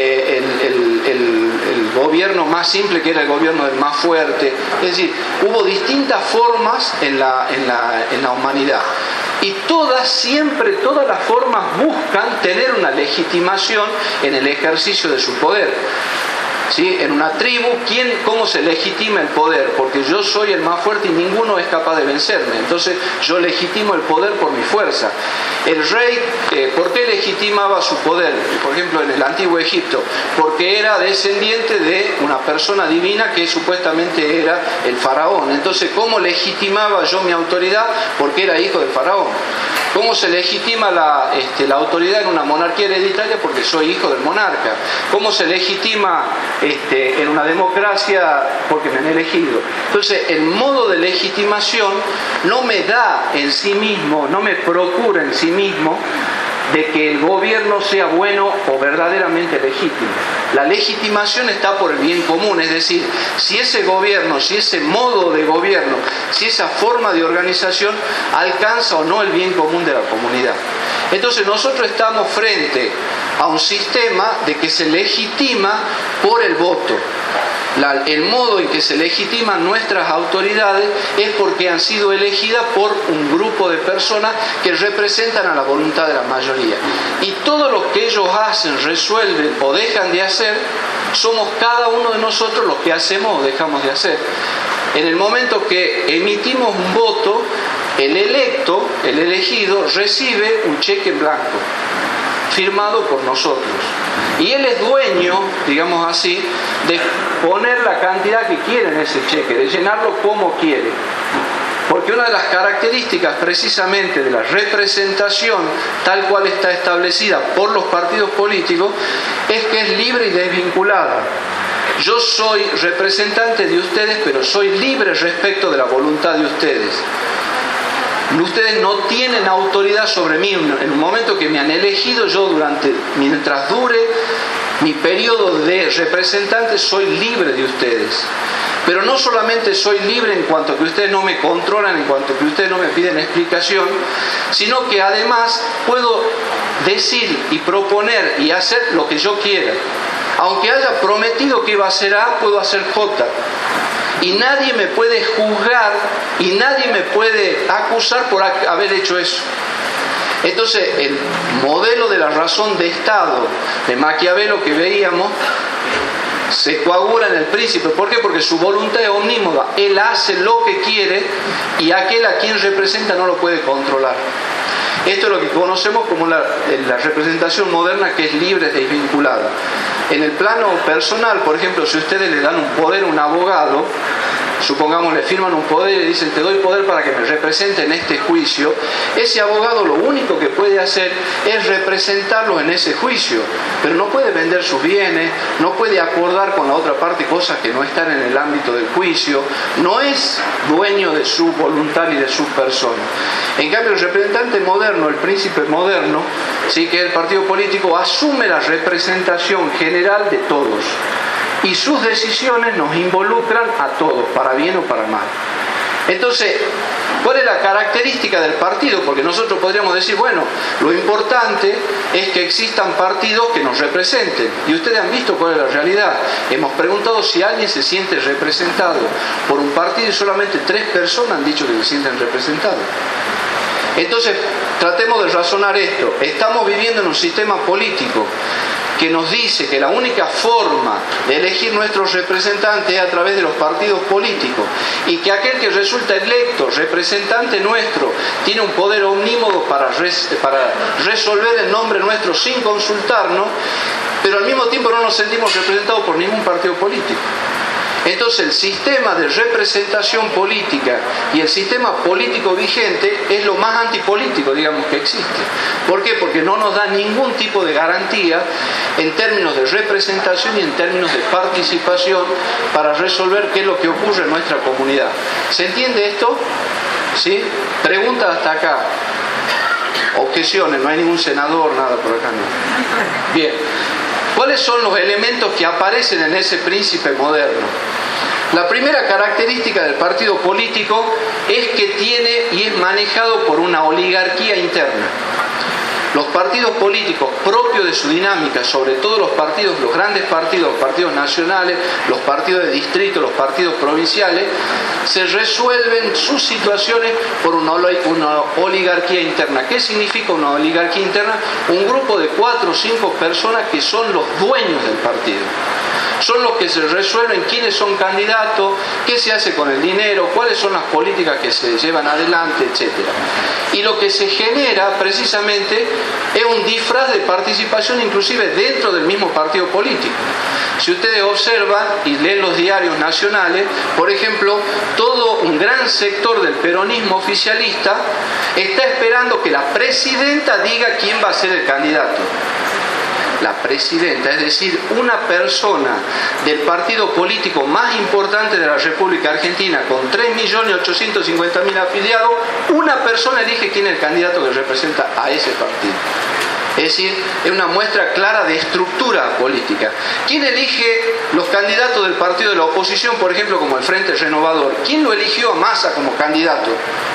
C: el gobierno más simple, que era el gobierno del más fuerte. Es decir, hubo distintas formas en la humanidad. Y todas las formas buscan tener una legitimación en el ejercicio de su poder. ¿Sí? En una tribu, ¿cómo se legitima el poder? Porque yo soy el más fuerte y ninguno es capaz de vencerme. Entonces yo legitimo el poder por mi fuerza. El rey, ¿por qué legitimaba su poder? Por ejemplo, en el antiguo Egipto, porque era descendiente de una persona divina que supuestamente era el faraón. Entonces, ¿cómo legitimaba yo mi autoridad? Porque era hijo del faraón. ¿Cómo se legitima la autoridad en una monarquía hereditaria? Porque soy hijo del monarca. ¿Cómo se legitima en una democracia? Porque me han elegido. Entonces, el modo de legitimación no me da en sí mismo, no me procura en sí mismo de que el gobierno sea bueno o verdaderamente legítimo. La legitimación está por el bien común, es decir, si ese gobierno, si ese modo de gobierno, si esa forma de organización alcanza o no el bien común de la comunidad. Entonces nosotros estamos frente a un sistema de que se legitima por el voto. El modo en que se legitiman nuestras autoridades es porque han sido elegidas por un grupo de personas que representan a la voluntad de la mayoría. Y todo lo que ellos hacen, resuelven o dejan de hacer, somos cada uno de nosotros los que hacemos o dejamos de hacer. En el momento que emitimos un voto, el electo, el elegido, recibe un cheque en blanco, firmado por nosotros. Y él es dueño, digamos así, de poner la cantidad que quiere en ese cheque, de llenarlo como quiere. Porque una de las características precisamente de la representación, tal cual está establecida por los partidos políticos, es que es libre y desvinculada. Yo soy representante de ustedes, pero soy libre respecto de la voluntad de ustedes. Ustedes no tienen autoridad sobre mí. En el momento que me han elegido, yo mientras dure mi periodo de representante, soy libre de ustedes. Pero no solamente soy libre en cuanto a que ustedes no me controlan, en cuanto a que ustedes no me piden explicación, sino que además puedo decir y proponer y hacer lo que yo quiera. Aunque haya prometido que iba a hacer A, puedo hacer J. Y nadie me puede juzgar y nadie me puede acusar por haber hecho eso. Entonces, el modelo de la razón de Estado de Maquiavelo que veíamos se coagula en el príncipe. ¿Por qué? Porque su voluntad es omnímoda. Él hace lo que quiere y aquel a quien representa no lo puede controlar. Esto es lo que conocemos como la representación moderna, que es libre, desvinculada. En el plano personal, por ejemplo, si ustedes le dan un poder a un abogado, supongamos le firman un poder y le dicen te doy poder para que me represente en este juicio, ese abogado lo único que puede hacer es representarlo en ese juicio, pero no puede vender sus bienes, no puede acordar con la otra parte cosas que no están en el ámbito del juicio, no es dueño de su voluntad y de su persona. En cambio, el representante moderno, el príncipe moderno, sí, que es el partido político, asume la representación general de todos. Y sus decisiones nos involucran a todos, para bien o para mal. Entonces, ¿cuál es la característica del partido? Porque nosotros podríamos decir, bueno, lo importante es que existan partidos que nos representen. Y ustedes han visto cuál es la realidad. Hemos preguntado si alguien se siente representado por un partido y solamente 3 personas han dicho que se sienten representados. Entonces, tratemos de razonar esto. Estamos viviendo en un sistema político que nos dice que la única forma de elegir nuestros representantes es a través de los partidos políticos y que aquel que resulta electo representante nuestro tiene un poder omnímodo para resolver en nombre nuestro sin consultarnos, pero al mismo tiempo no nos sentimos representados por ningún partido político. Entonces el sistema de representación política y el sistema político vigente es lo más antipolítico, digamos, que existe. ¿Por qué? Porque no nos da ningún tipo de garantía en términos de representación y en términos de participación para resolver qué es lo que ocurre en nuestra comunidad. ¿Se entiende esto? ¿Sí? Preguntas hasta acá. Objeciones, no hay ningún senador, nada por acá, no. Bien. ¿Cuáles son los elementos que aparecen en ese príncipe moderno? La primera característica del partido político es que tiene y es manejado por una oligarquía interna. Los partidos políticos, propios de su dinámica, sobre todo los partidos, los grandes partidos, los partidos nacionales, los partidos de distrito, los partidos provinciales, se resuelven sus situaciones por una oligarquía interna. ¿Qué significa una oligarquía interna? Un grupo de 4 o 5 personas que son los dueños del partido. Son los que se resuelven quiénes son candidatos, qué se hace con el dinero, cuáles son las políticas que se llevan adelante, etc. Y lo que se genera precisamente es un disfraz de participación inclusive dentro del mismo partido político. Si ustedes observan y leen los diarios nacionales, por ejemplo, todo un gran sector del peronismo oficialista está esperando que la presidenta diga quién va a ser el candidato. La presidenta, es decir, una persona del partido político más importante de la República Argentina, con 3.850.000 afiliados, una persona elige quién es el candidato que representa a ese partido. Es decir, es una muestra clara de estructura política. ¿Quién elige los candidatos del partido de la oposición, por ejemplo, como el Frente Renovador? ¿Quién lo eligió a Massa como candidato?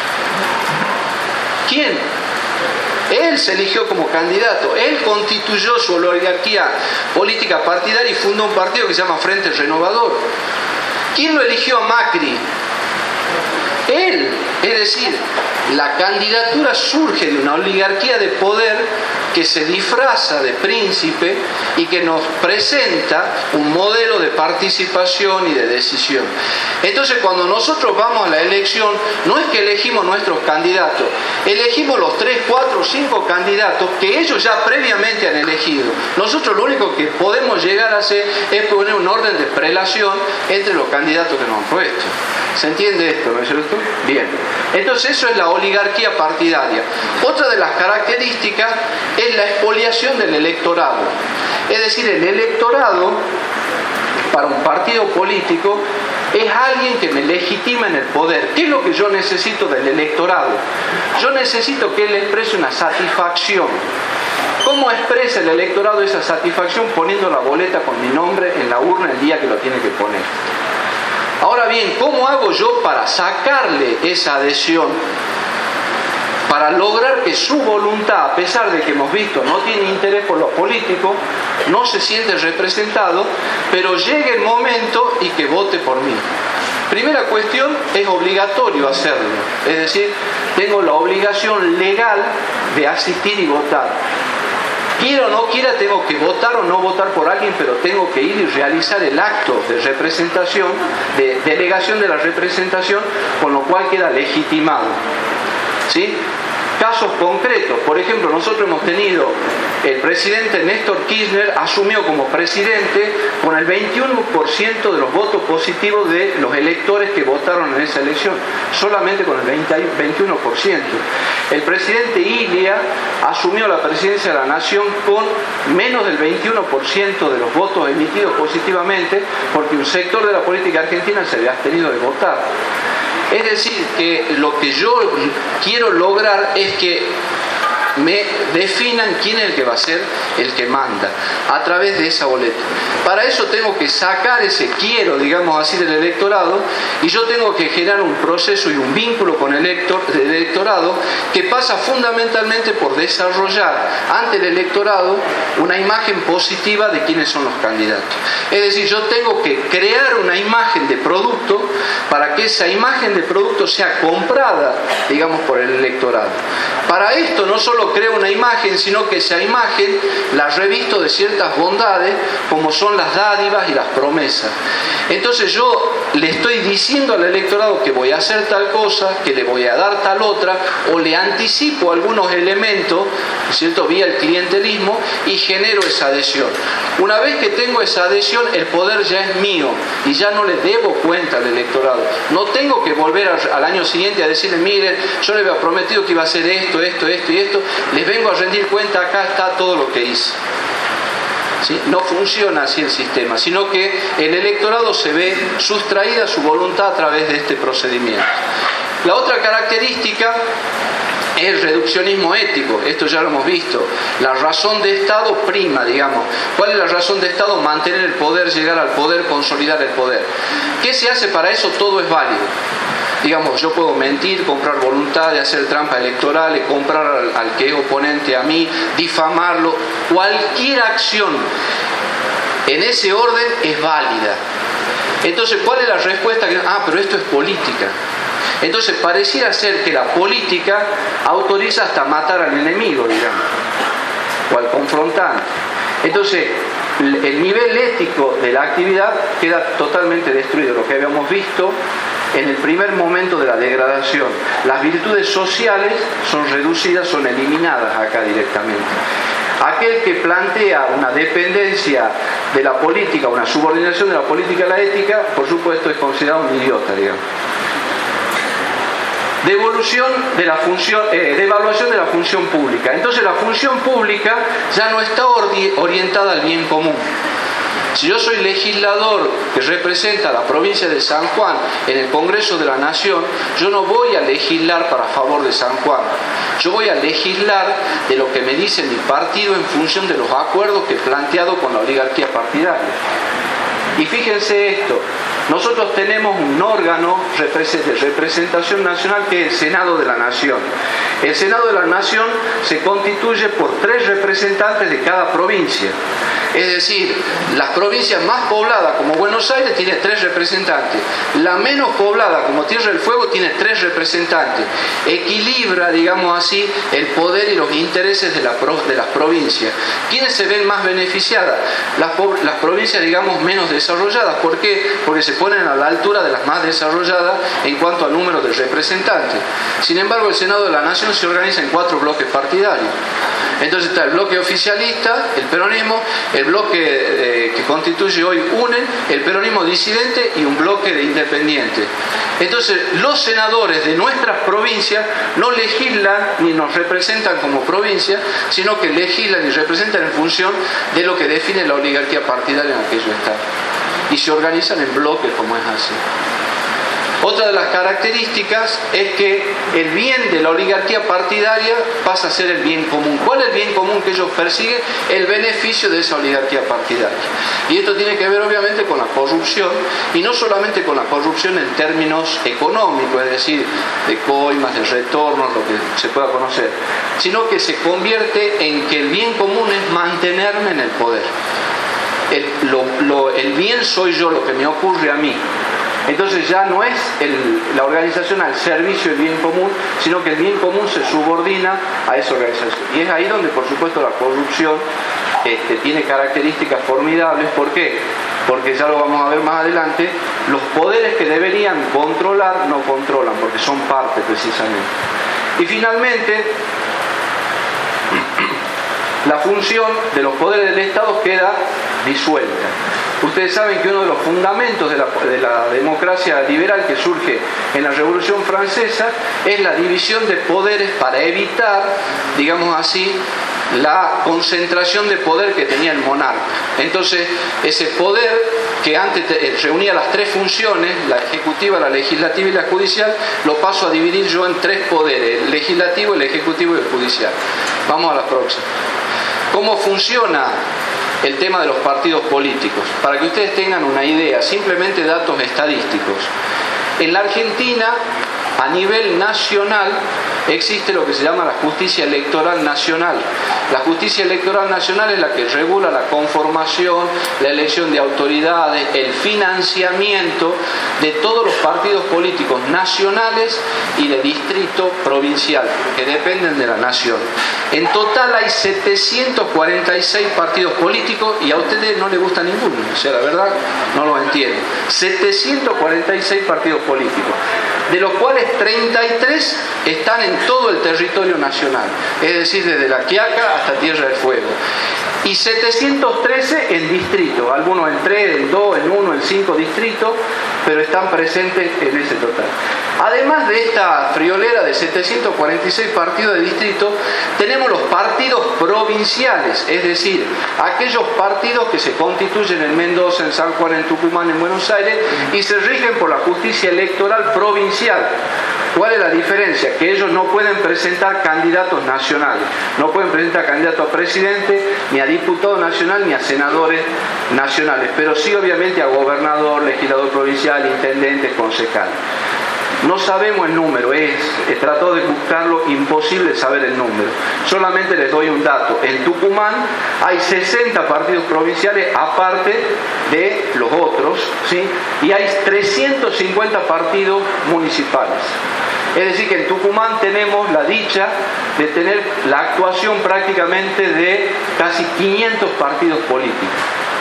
C: ¿Quién? Él se eligió como candidato, él constituyó su oligarquía política partidaria y fundó un partido que se llama Frente Renovador. ¿Quién lo eligió a Macri? Él. Es decir, la candidatura surge de una oligarquía de poder que se disfraza de príncipe y que nos presenta un modelo de participación y de decisión. Entonces, cuando nosotros vamos a la elección, no es que elegimos nuestros candidatos, elegimos los 3, 4, 5 candidatos que ellos ya previamente han elegido. Nosotros lo único que podemos llegar a hacer es poner un orden de prelación entre los candidatos que nos han puesto. ¿Se entiende esto, no es cierto? Bien. Entonces eso es la oligarquía partidaria. Otra de las características es la expoliación del electorado. Es decir, el electorado para un partido político es alguien que me legitima en el poder. ¿Qué es lo que yo necesito del electorado? Yo necesito que él exprese una satisfacción. ¿Cómo expresa el electorado esa satisfacción? Poniendo la boleta con mi nombre en la urna el día que lo tiene que poner. Ahora bien, ¿cómo hago yo para sacarle esa adhesión? Para lograr que su voluntad, a pesar de que hemos visto no tiene interés por los políticos, no se siente representado, pero llegue el momento y que vote por mí. Primera cuestión, es obligatorio hacerlo. Es decir, tengo la obligación legal de asistir y votar. Quiera o no quiera, tengo que votar o no votar por alguien, pero tengo que ir y realizar el acto de representación, de delegación de la representación, con lo cual queda legitimado. ¿Sí? casos concretos. Por ejemplo, nosotros hemos tenido, el presidente Néstor Kirchner asumió como presidente con el 21% de los votos positivos de los electores que votaron en esa elección, solamente con el 21%. El presidente Ilia asumió la presidencia de la Nación con menos del 21% de los votos emitidos positivamente, porque un sector de la política argentina se había abstenido de votar. Es decir, que lo que yo quiero lograr es que me definan quién es el que va a ser el que manda a través de esa boleta. Para eso tengo que sacar ese quiero, digamos así, del electorado, y yo tengo que generar un proceso y un vínculo con el electorado que pasa fundamentalmente por desarrollar ante el electorado una imagen positiva de quiénes son los candidatos. Es decir, yo tengo que crear una imagen de producto para que esa imagen de producto sea comprada, digamos, por el electorado. Para esto no solo creo una imagen, sino que esa imagen la revisto de ciertas bondades, como son las dádivas y las promesas. Entonces yo le estoy diciendo al electorado que voy a hacer tal cosa, que le voy a dar tal otra, o le anticipo algunos elementos, ¿cierto?, vía el clientelismo, y genero esa adhesión. Una vez que tengo esa adhesión, el poder ya es mío y ya no le debo cuenta al electorado. No tengo que volver al año siguiente a decirle, miren, yo le había prometido que iba a hacer esto y esto, les vengo a rendir cuenta, acá está todo lo que hice. ¿Sí? No funciona así el sistema, sino que el electorado se ve sustraída su voluntad a través de este procedimiento. La otra característica es el reduccionismo ético. Esto ya lo hemos visto. La razón de Estado prima, digamos. ¿Cuál es la razón de Estado? Mantener el poder, llegar al poder, consolidar el poder. ¿Qué se hace para eso? Todo es válido. Digamos, yo puedo mentir, comprar voluntades, hacer trampas electorales, comprar al que es oponente a mí, difamarlo. Cualquier acción en ese orden es válida. Entonces, ¿cuál es la respuesta? Pero esto es política. Entonces, pareciera ser que la política autoriza hasta matar al enemigo, digamos, o al confrontante. Entonces, el nivel ético de la actividad queda totalmente destruido, lo que habíamos visto en el primer momento de la degradación. Las virtudes sociales son reducidas, son eliminadas acá directamente. Aquel que plantea una dependencia de la política, una subordinación de la política a la ética, por supuesto es considerado un idiota, digamos. Devaluación de la función pública. Entonces la función pública ya no está orientada al bien común. Si yo soy legislador que representa a la provincia de San Juan en el Congreso de la Nación, yo no voy a legislar para favor de San Juan. Yo voy a legislar de lo que me dice mi partido en función de los acuerdos que he planteado con la oligarquía partidaria. Y fíjense esto, nosotros tenemos un órgano de representación nacional que es el Senado de la Nación. El Senado de la Nación se constituye por 3 representantes de cada provincia. Es decir, las provincias más pobladas como Buenos Aires tiene 3 representantes. La menos poblada como Tierra del Fuego tiene 3 representantes. Equilibra, digamos así, el poder y los intereses de las provincias. ¿Quiénes se ven más beneficiadas? Las provincias, digamos, menos desarrolladas. ¿Por qué? Porque se ponen a la altura de las más desarrolladas en cuanto al número de representantes. Sin embargo, el Senado de la Nación se organiza en 4 bloques partidarios. Entonces está el bloque oficialista, el peronismo, el bloque que constituye hoy UNE, el peronismo disidente y un bloque de independientes. Entonces los senadores de nuestras provincias no legislan ni nos representan como provincia, sino que legislan y representan en función de lo que define la oligarquía partidaria en aquello estado. Y se organizan en bloques, como es así. Otra de las características es que el bien de la oligarquía partidaria pasa a ser el bien común. ¿Cuál es el bien común que ellos persiguen? El beneficio de esa oligarquía partidaria. Y esto tiene que ver obviamente con la corrupción, y no solamente con la corrupción en términos económicos, es decir, de coimas, de retornos, lo que se pueda conocer, sino que se convierte en que el bien común es mantenerme en el poder. El bien soy yo, lo que me ocurre a mí. Entonces ya no es la organización al servicio del bien común, sino que el bien común se subordina a esa organización. Y es ahí donde, por supuesto, la corrupción tiene características formidables. ¿Por qué? Porque ya lo vamos a ver más adelante, los poderes que deberían controlar no controlan, porque son parte precisamente. Y finalmente, la función de los poderes del Estado queda disuelta. Ustedes saben que uno de los fundamentos de la democracia liberal que surge en la Revolución Francesa es la división de poderes para evitar, digamos así, la concentración de poder que tenía el monarca. Entonces, ese poder que antes reunía las tres funciones, la ejecutiva, la legislativa y la judicial, lo paso a dividir yo en tres poderes: el legislativo, el ejecutivo y el judicial. Vamos a la próxima. ¿Cómo funciona el tema de los partidos políticos? Para que ustedes tengan una idea, simplemente datos estadísticos. En la Argentina, a nivel nacional, existe lo que se llama la justicia electoral nacional. La justicia electoral nacional es la que regula la conformación, la elección de autoridades, el financiamiento de todos los partidos políticos nacionales y de distrito provincial, que dependen de la nación. En total hay 746 partidos políticos y a ustedes no les gusta ninguno, o sea, la verdad no lo entienden. 746 partidos políticos, de los cuales 33 están en todo el territorio nacional, es decir, desde La Quiaca hasta Tierra del Fuego, y 713 en distrito, algunos en 3, en 2, en 1, en 5 distritos, pero están presentes en ese total. Además de esta friolera de 746 partidos de distrito, tenemos los partidos provinciales, es decir, aquellos partidos que se constituyen en Mendoza, en San Juan, en Tucumán, en Buenos Aires, y se rigen por la justicia electoral provincial. ¿Cuál es la diferencia? Que ellos no pueden presentar candidatos nacionales, no pueden presentar candidatos a presidente, ni a diputado nacional, ni a senadores nacionales, pero sí obviamente a gobernador, legislador provincial, intendente, concejal. No sabemos el número, trató de buscarlo, imposible saber el número. Solamente les doy un dato: en Tucumán hay 60 partidos provinciales aparte de los otros, ¿sí? Y hay 350 partidos municipales. Es decir, que en Tucumán tenemos la dicha de tener la actuación prácticamente de casi 500 partidos políticos,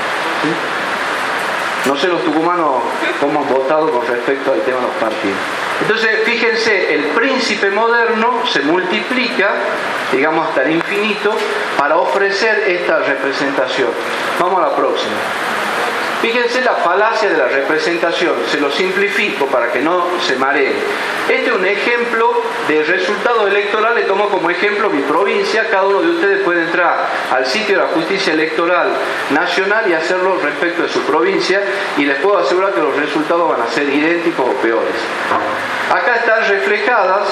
C: ¿sí? No sé los tucumanos cómo han votado con respecto al tema de los partidos. Entonces, fíjense, el príncipe moderno se multiplica, digamos, hasta el infinito para ofrecer esta representación. Vamos a la próxima. Fíjense la falacia de la representación, se lo simplifico para que no se mareen. Este es un ejemplo de resultados electorales, tomo como ejemplo mi provincia. Cada uno de ustedes puede entrar al sitio de la Justicia Electoral Nacional y hacerlo respecto de su provincia, y les puedo asegurar que los resultados van a ser idénticos o peores. Acá están reflejadas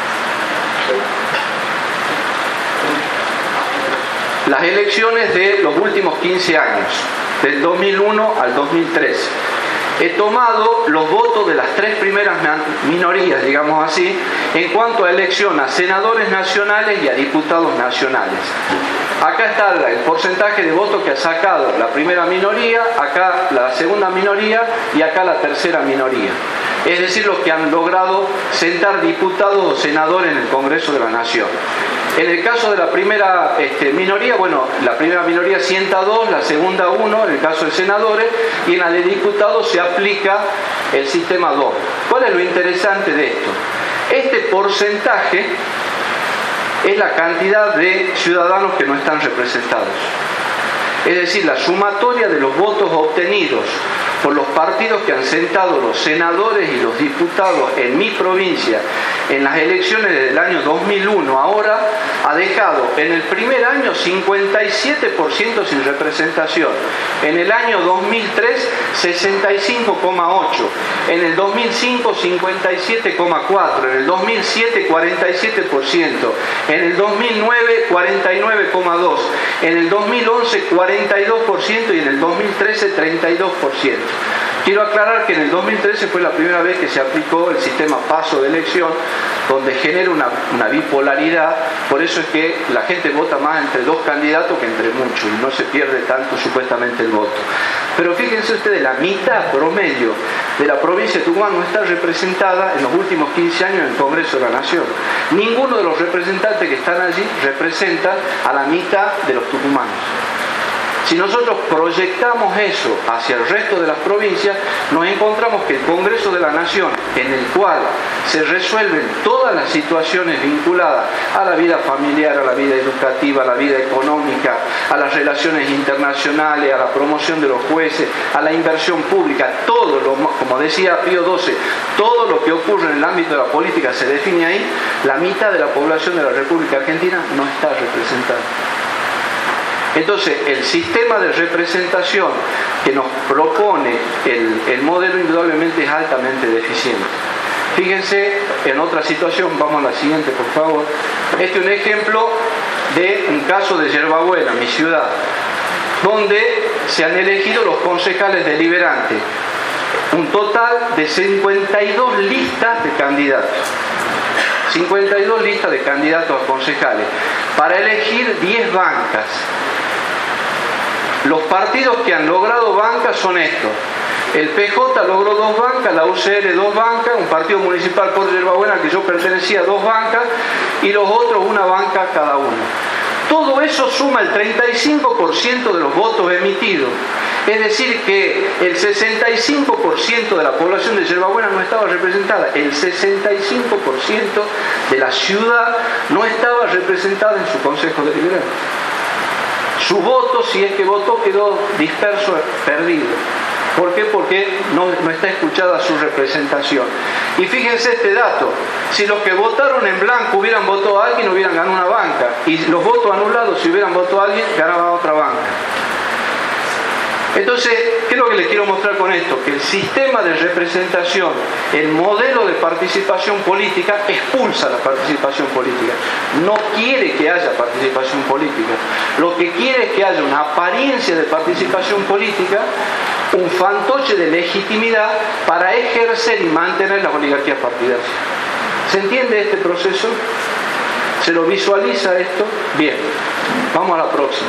C: las elecciones de los últimos 15 años, del 2001 al 2013. He tomado los votos de las tres primeras minorías, digamos así, en cuanto a elección a senadores nacionales y a diputados nacionales. Acá está el porcentaje de votos que ha sacado la primera minoría, acá la segunda minoría y acá la tercera minoría. Es decir, los que han logrado sentar diputados o senadores en el Congreso de la Nación. En el caso de la primera minoría, bueno, la primera minoría sienta 2, la segunda 1, en el caso de senadores, y en la de diputados se aplica el sistema 2. ¿Cuál es lo interesante de esto? Este porcentaje es la cantidad de ciudadanos que no están representados. Es decir, la sumatoria de los votos obtenidos por los partidos que han sentado los senadores y los diputados en mi provincia en las elecciones del año 2001 ahora, ha dejado en el primer año 57% sin representación, en el año 2003 65,8%, en el 2005 57,4%, en el 2007 47%, en el 2009 49,2%, en el 2011 42% y en el 2013 32%. Quiero aclarar que en el 2013 fue la primera vez que se aplicó el sistema paso de elección, donde genera una bipolaridad. Por eso es que la gente vota más entre dos candidatos que entre muchos y no se pierde tanto supuestamente el voto. Pero fíjense ustedes, la mitad promedio de la provincia de Tucumán no está representada en los últimos 15 años en el Congreso de la Nación. Ninguno de los representantes que están allí representa a la mitad de los tucumanos. Si nosotros proyectamos eso hacia el resto de las provincias, nos encontramos que el Congreso de la Nación, en el cual se resuelven todas las situaciones vinculadas a la vida familiar, a la vida educativa, a la vida económica, a las relaciones internacionales, a la promoción de los jueces, a la inversión pública, todo lo, como decía Pío XII, todo lo que ocurre en el ámbito de la política se define ahí. La mitad de la población de la República Argentina no está representada. Entonces, el sistema de representación que nos propone el modelo indudablemente es altamente deficiente. Fíjense en otra situación, vamos a la siguiente por favor. Este es un ejemplo de un caso de Yerbabuena, mi ciudad, donde se han elegido los concejales deliberantes. Un total de 52 listas de candidatos. 52 listas de candidatos a concejales para elegir 10 bancas. Los partidos que han logrado bancas son estos. El PJ logró 2 bancas, la UCR 2 bancas, un partido municipal por Yerbabuena que yo pertenecía 2 bancas y los otros 1 banca cada uno. Todo eso suma el 35% de los votos emitidos. Es decir que el 65% de la población de Yerbabuena no estaba representada. El 65% de la ciudad no estaba representada en su consejo deliberante. Su voto, si es que votó, quedó disperso, perdido. ¿Por qué? Porque no está escuchada su representación. Y fíjense este dato, si los que votaron en blanco hubieran votado a alguien, hubieran ganado una banca, y los votos anulados, si hubieran votado a alguien, ganaba otra banca. Entonces, ¿qué es lo que les quiero mostrar con esto? Que el sistema de representación, el modelo de participación política, expulsa la participación política. No quiere que haya participación política. Lo que quiere es que haya una apariencia de participación política, un fantoche de legitimidad para ejercer y mantener las oligarquías partidarias. ¿Se entiende este proceso? ¿Se lo visualiza esto? Bien, vamos a la próxima.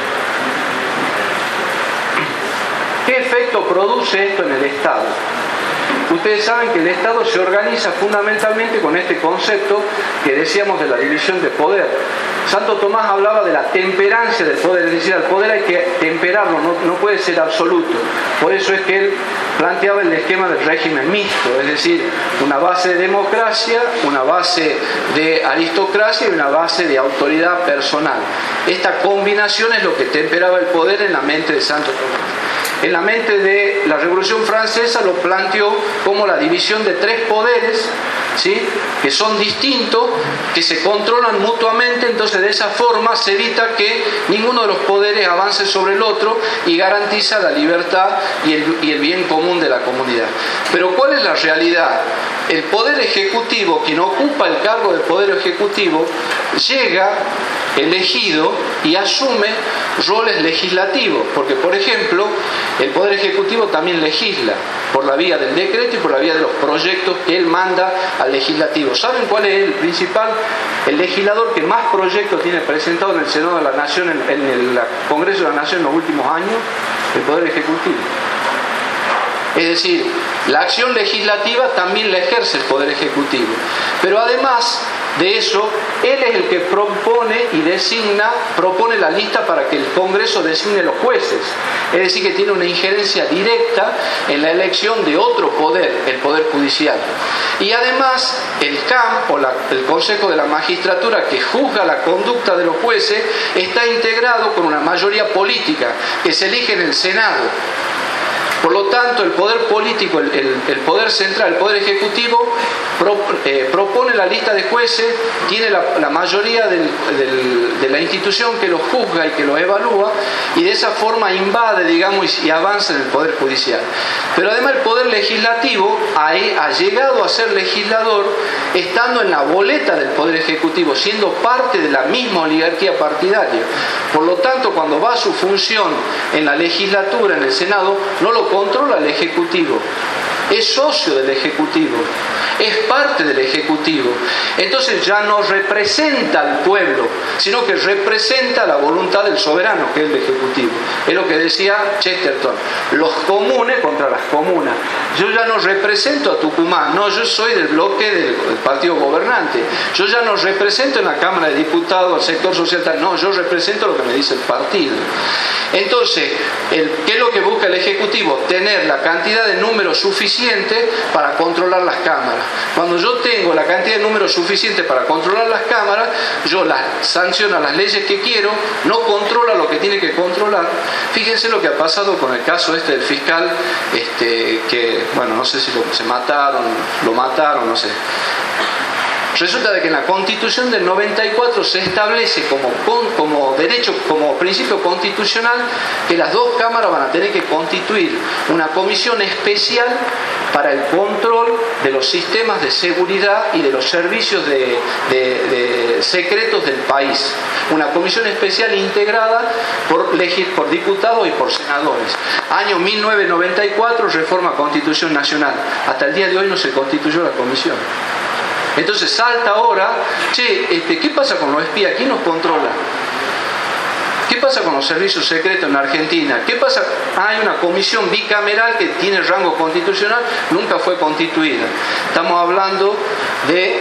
C: ¿Qué efecto produce esto en el Estado? Ustedes saben que el Estado se organiza fundamentalmente con este concepto que decíamos de la división de poder. Santo Tomás hablaba de la temperancia del poder, es decir, al poder hay que temperarlo, no puede ser absoluto. Por eso es que él planteaba el esquema del régimen mixto, es decir, una base de democracia, una base de aristocracia y una base de autoridad personal. Esta combinación es lo que temperaba el poder en la mente de Santo Tomás. En la mente de la Revolución Francesa lo planteó como la división de 3 poderes, ¿sí?, que son distintos, que se controlan mutuamente. Entonces de esa forma se evita que ninguno de los poderes avance sobre el otro y garantiza la libertad y el bien común de la comunidad. Pero ¿cuál es la realidad? El poder ejecutivo, quien ocupa el cargo de poder ejecutivo, llega elegido y asume roles legislativos, porque por ejemplo el poder ejecutivo también legisla por la vía del decreto y por la vía de los proyectos que él manda al legislativo. ¿Saben cuál es el legislador que más proyectos tiene presentado en el Senado de la Nación, en el Congreso de la Nación en los últimos años? El poder ejecutivo. Es decir, la acción legislativa también la ejerce el Poder Ejecutivo. Pero además de eso, él es el que propone y propone la lista para que el Congreso designe los jueces. Es decir, que tiene una injerencia directa en la elección de otro poder, el Poder Judicial. Y además, el CAM, o el Consejo de la Magistratura, que juzga la conducta de los jueces, está integrado con una mayoría política que se elige en el Senado. Por lo tanto, el poder político, el poder central, el poder ejecutivo, propone la lista de jueces, tiene la mayoría de la institución que los juzga y que los evalúa, y de esa forma invade, digamos, y avanza en el poder judicial. Pero además el poder legislativo ha llegado a ser legislador estando en la boleta del poder ejecutivo, siendo parte de la misma oligarquía partidaria. Por lo tanto, cuando va a su función en la legislatura, en el Senado, no lo controla el Ejecutivo, es socio del Ejecutivo, es parte del Ejecutivo. Entonces ya no representa al pueblo, sino que representa la voluntad del soberano, que es el Ejecutivo. Es lo que decía Chesterton, los comunes contra las comunas. Yo ya no represento a Tucumán, no, yo soy del bloque del partido gobernante. Yo ya no represento en la Cámara de Diputados al sector social, no, yo represento lo que me dice el partido. Entonces, ¿qué es lo que busca el Ejecutivo? Tener la cantidad de números suficiente para controlar las cámaras. Cuando yo tengo la cantidad de números suficiente para controlar las cámaras, yo las sanciono las leyes que quiero, no controla lo que tiene que controlar. Fíjense lo que ha pasado con el caso del fiscal, que, bueno, no sé si lo mataron, no sé. Resulta de que en la Constitución del 94 se establece como derecho, como principio constitucional, que las dos cámaras van a tener que constituir una comisión especial para el control de los sistemas de seguridad y de los servicios de secretos del país. Una comisión especial integrada por diputados y por senadores. Año 1994, reforma Constitución Nacional. Hasta el día de hoy no se constituyó la comisión. Entonces salta ahora, ¿qué pasa con los espías? ¿Quién nos controla? ¿Qué pasa con los servicios secretos en Argentina? ¿Qué pasa? Hay una comisión bicameral que tiene rango constitucional, nunca fue constituida. Estamos hablando de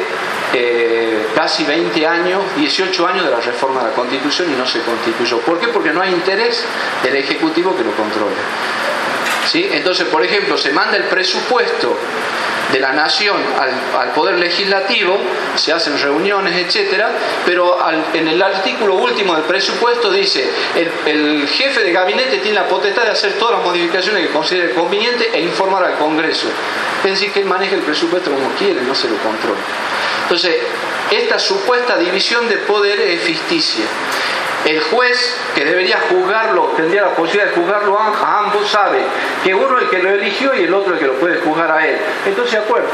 C: casi 20 años, 18 años de la reforma de la Constitución y no se constituyó. ¿Por qué? Porque no hay interés del Ejecutivo que lo controle. ¿Sí? Entonces, por ejemplo, se manda el presupuesto de la nación al Poder Legislativo, se hacen reuniones, etcétera, pero en el artículo último del presupuesto dice el jefe de gabinete tiene la potestad de hacer todas las modificaciones que considere conveniente e informar al Congreso. Es decir, que él maneja el presupuesto como quiere, no se lo controla. Entonces, esta supuesta división de poderes es ficticia. El juez que debería juzgarlo, tendría la posibilidad de juzgarlo a ambos, sabe que uno es el que lo eligió y el otro es el que lo puede juzgar a él. Entonces se acuerdan.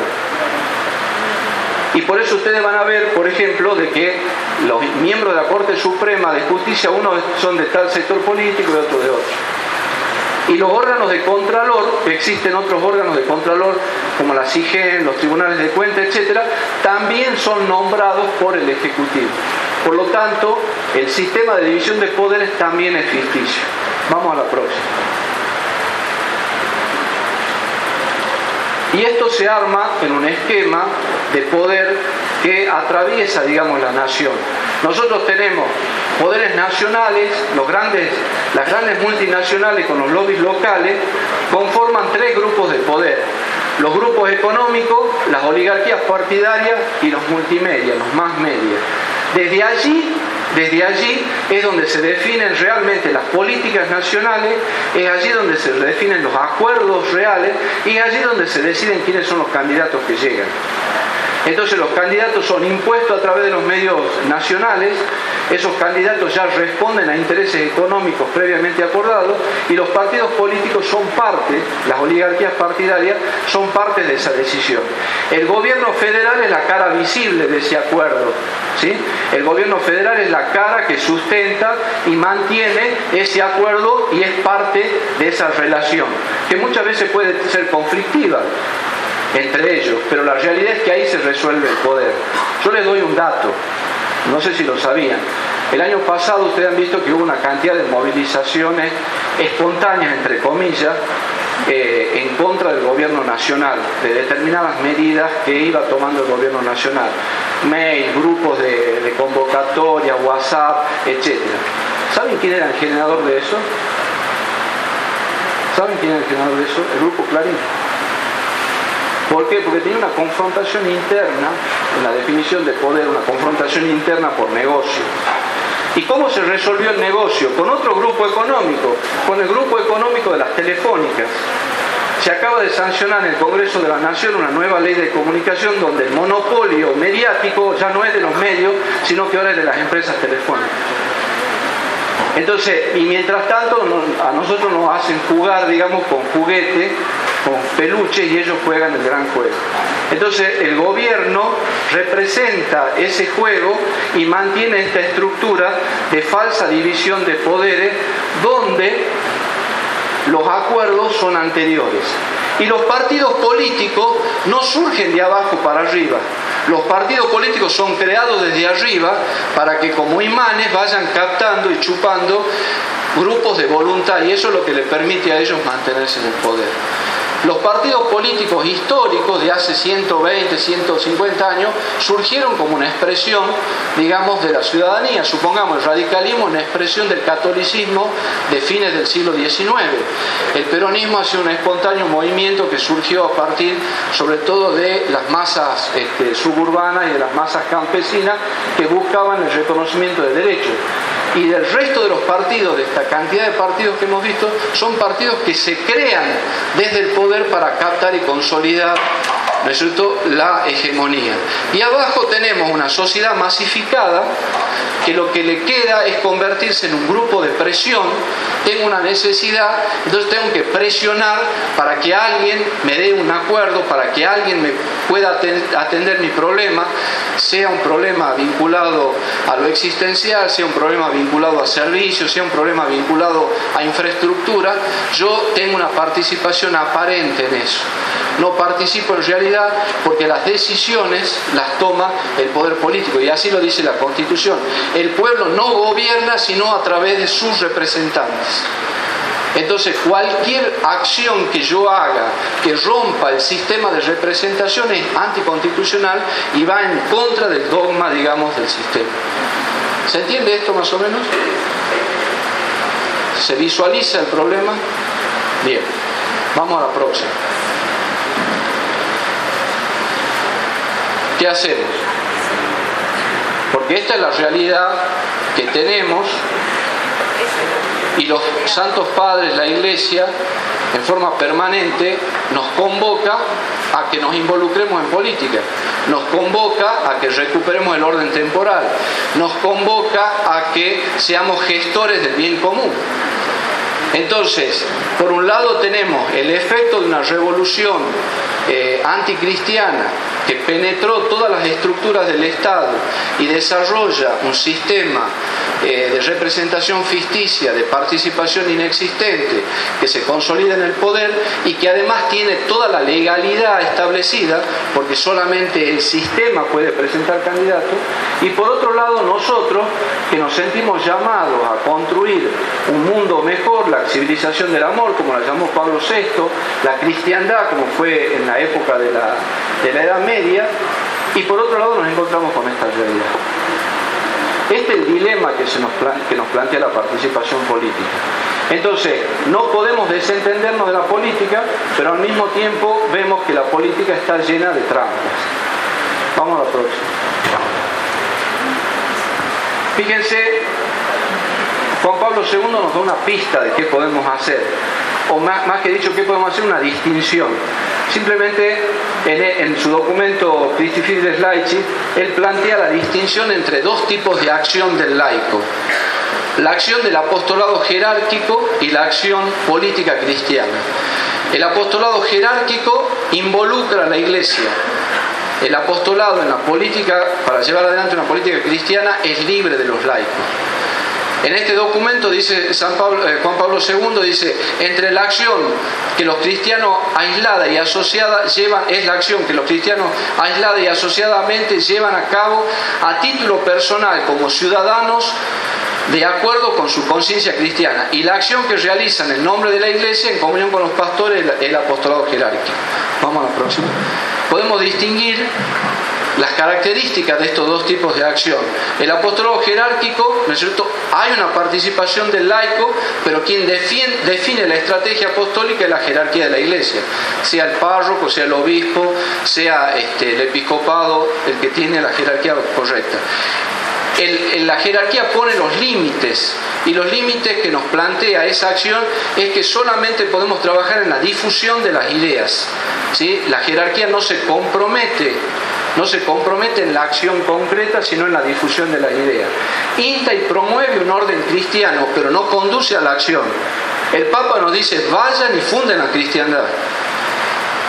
C: Y por eso ustedes van a ver, por ejemplo, de que los miembros de la Corte Suprema de Justicia, unos son de tal sector político y otros de otro. Y los órganos de contralor, existen otros órganos de contralor como la CIGEN, los tribunales de cuentas, etcétera, también son nombrados por el Ejecutivo. Por lo tanto, el sistema de división de poderes también es ficticio. Vamos a la próxima. Y esto se arma en un esquema de poder que atraviesa, digamos, la nación. Nosotros tenemos poderes nacionales, las grandes multinacionales con los lobbies locales conforman tres grupos de poder. Los grupos económicos, las oligarquías partidarias y los multimedia, los más media. Desde allí es donde se definen realmente las políticas nacionales, es allí donde se definen los acuerdos reales y es allí donde se deciden quiénes son los candidatos que llegan. Entonces los candidatos son impuestos a través de los medios nacionales, esos candidatos ya responden a intereses económicos previamente acordados y los partidos políticos son parte, las oligarquías partidarias son parte de esa decisión. El gobierno federal es la cara visible de ese acuerdo, ¿sí? El gobierno federal es la cara que sustenta y mantiene ese acuerdo y es parte de esa relación, que muchas veces puede ser conflictiva entre ellos, pero la realidad es que ahí se resuelve el poder. Yo les doy un dato, no sé si lo sabían. El año pasado ustedes han visto que hubo una cantidad de movilizaciones espontáneas, entre comillas, en contra del gobierno nacional, de determinadas medidas que iba tomando el gobierno nacional. Mail, grupos de convocatoria, WhatsApp, etc. ¿Saben quién era el generador de eso? ¿Saben quién era el generador de eso? El grupo Clarín. ¿Por qué? Porque tenía una confrontación interna, en la definición de poder, una confrontación interna por negocio. ¿Y cómo se resolvió el negocio? Con otro grupo económico, con el grupo económico de las telefónicas. Se acaba de sancionar en el Congreso de la Nación una nueva ley de comunicación donde el monopolio mediático ya no es de los medios, sino que ahora es de las empresas telefónicas. Entonces, y mientras tanto a nosotros nos hacen jugar, digamos, con juguete, con peluches, y ellos juegan el gran juego. Entonces el gobierno representa ese juego y mantiene esta estructura de falsa división de poderes donde los acuerdos son anteriores. Y los partidos políticos no surgen de abajo para arriba. Los partidos políticos son creados desde arriba para que como imanes vayan captando y chupando grupos de voluntad, y eso es lo que le permite a ellos mantenerse en el poder. Los partidos políticos históricos de hace 120, 150 años surgieron como una expresión, digamos, de la ciudadanía. Supongamos, el radicalismo es una expresión del catolicismo de fines del siglo XIX. El peronismo ha sido un espontáneo movimiento que surgió a partir, sobre todo, de las masas suburbanas y de las masas campesinas que buscaban el reconocimiento de derechos. Y del resto de los partidos, de esta cantidad de partidos que hemos visto, son partidos que se crean desde el poder para captar y consolidar, ¿no es cierto?, la hegemonía. Y abajo tenemos una sociedad masificada que lo que le queda es convertirse en un grupo de presión. Tengo una necesidad, entonces tengo que presionar para que alguien me dé un acuerdo, para que alguien me pueda atender mi problema, sea un problema vinculado a lo existencial, sea un problema vinculado a servicios, sea un problema vinculado a infraestructura. Yo tengo una participación aparente en eso. No participo en realidad porque las decisiones las toma el poder político, y así lo dice la Constitución. El pueblo no gobierna sino a través de sus representantes. Entonces, cualquier acción que yo haga que rompa el sistema de representación es anticonstitucional y va en contra del dogma, digamos, del sistema. ¿Se entiende esto más o menos? ¿Se visualiza el problema? Bien, vamos a la próxima. ¿Qué hacemos? Porque esta es la realidad que tenemos, y los santos padres, la Iglesia, en forma permanente nos convoca a que nos involucremos en política, nos convoca a que recuperemos el orden temporal, nos convoca a que seamos gestores del bien común. Entonces, por un lado tenemos el efecto de una revolución anticristiana que penetró todas las estructuras del Estado y desarrolla un sistema de representación ficticia, de participación inexistente, que se consolida en el poder y que además tiene toda la legalidad establecida, porque solamente el sistema puede presentar candidatos. Y por otro lado, nosotros, que nos sentimos llamados a construir un mundo mejor, la civilización del amor, como la llamó Pablo VI, la cristiandad, como fue en la época de la Edad Media, y por otro lado nos encontramos con esta realidad. Este es el dilema que nos plantea la participación política. Entonces, no podemos desentendernos de la política, pero al mismo tiempo vemos que la política está llena de trampas. Vamos a la próxima. Fíjense, Juan Pablo II nos da una pista de qué podemos hacer, o más que dicho, qué podemos hacer, una distinción. Simplemente en su documento Christi Fideles Laici, él plantea la distinción entre dos tipos de acción del laico: la acción del apostolado jerárquico y la acción política cristiana. El apostolado jerárquico involucra a la Iglesia. El apostolado en la política, para llevar adelante una política cristiana, es libre de los laicos. En este documento dice Juan Pablo II, dice, entre la acción que los cristianos aislada y asociada llevan, es la acción que los cristianos aislada y asociadamente llevan a cabo a título personal como ciudadanos de acuerdo con su conciencia cristiana, y la acción que realizan en nombre de la Iglesia en comunión con los pastores, el apostolado jerárquico. Vamos a la próxima. Podemos distinguir las características de estos dos tipos de acción. El apostolado jerárquico, ¿no es cierto?, hay una participación del laico, pero quien define la estrategia apostólica es la jerarquía de la Iglesia, sea el párroco, sea el obispo, sea el episcopado, el que tiene la jerarquía correcta. La jerarquía pone los límites, y los límites que nos plantea esa acción es que solamente podemos trabajar en la difusión de las ideas, ¿sí? La jerarquía no se compromete en la acción concreta, sino en la difusión de las ideas. Insta y promueve un orden cristiano, pero no conduce a la acción. El Papa nos dice, vayan y funden la cristiandad.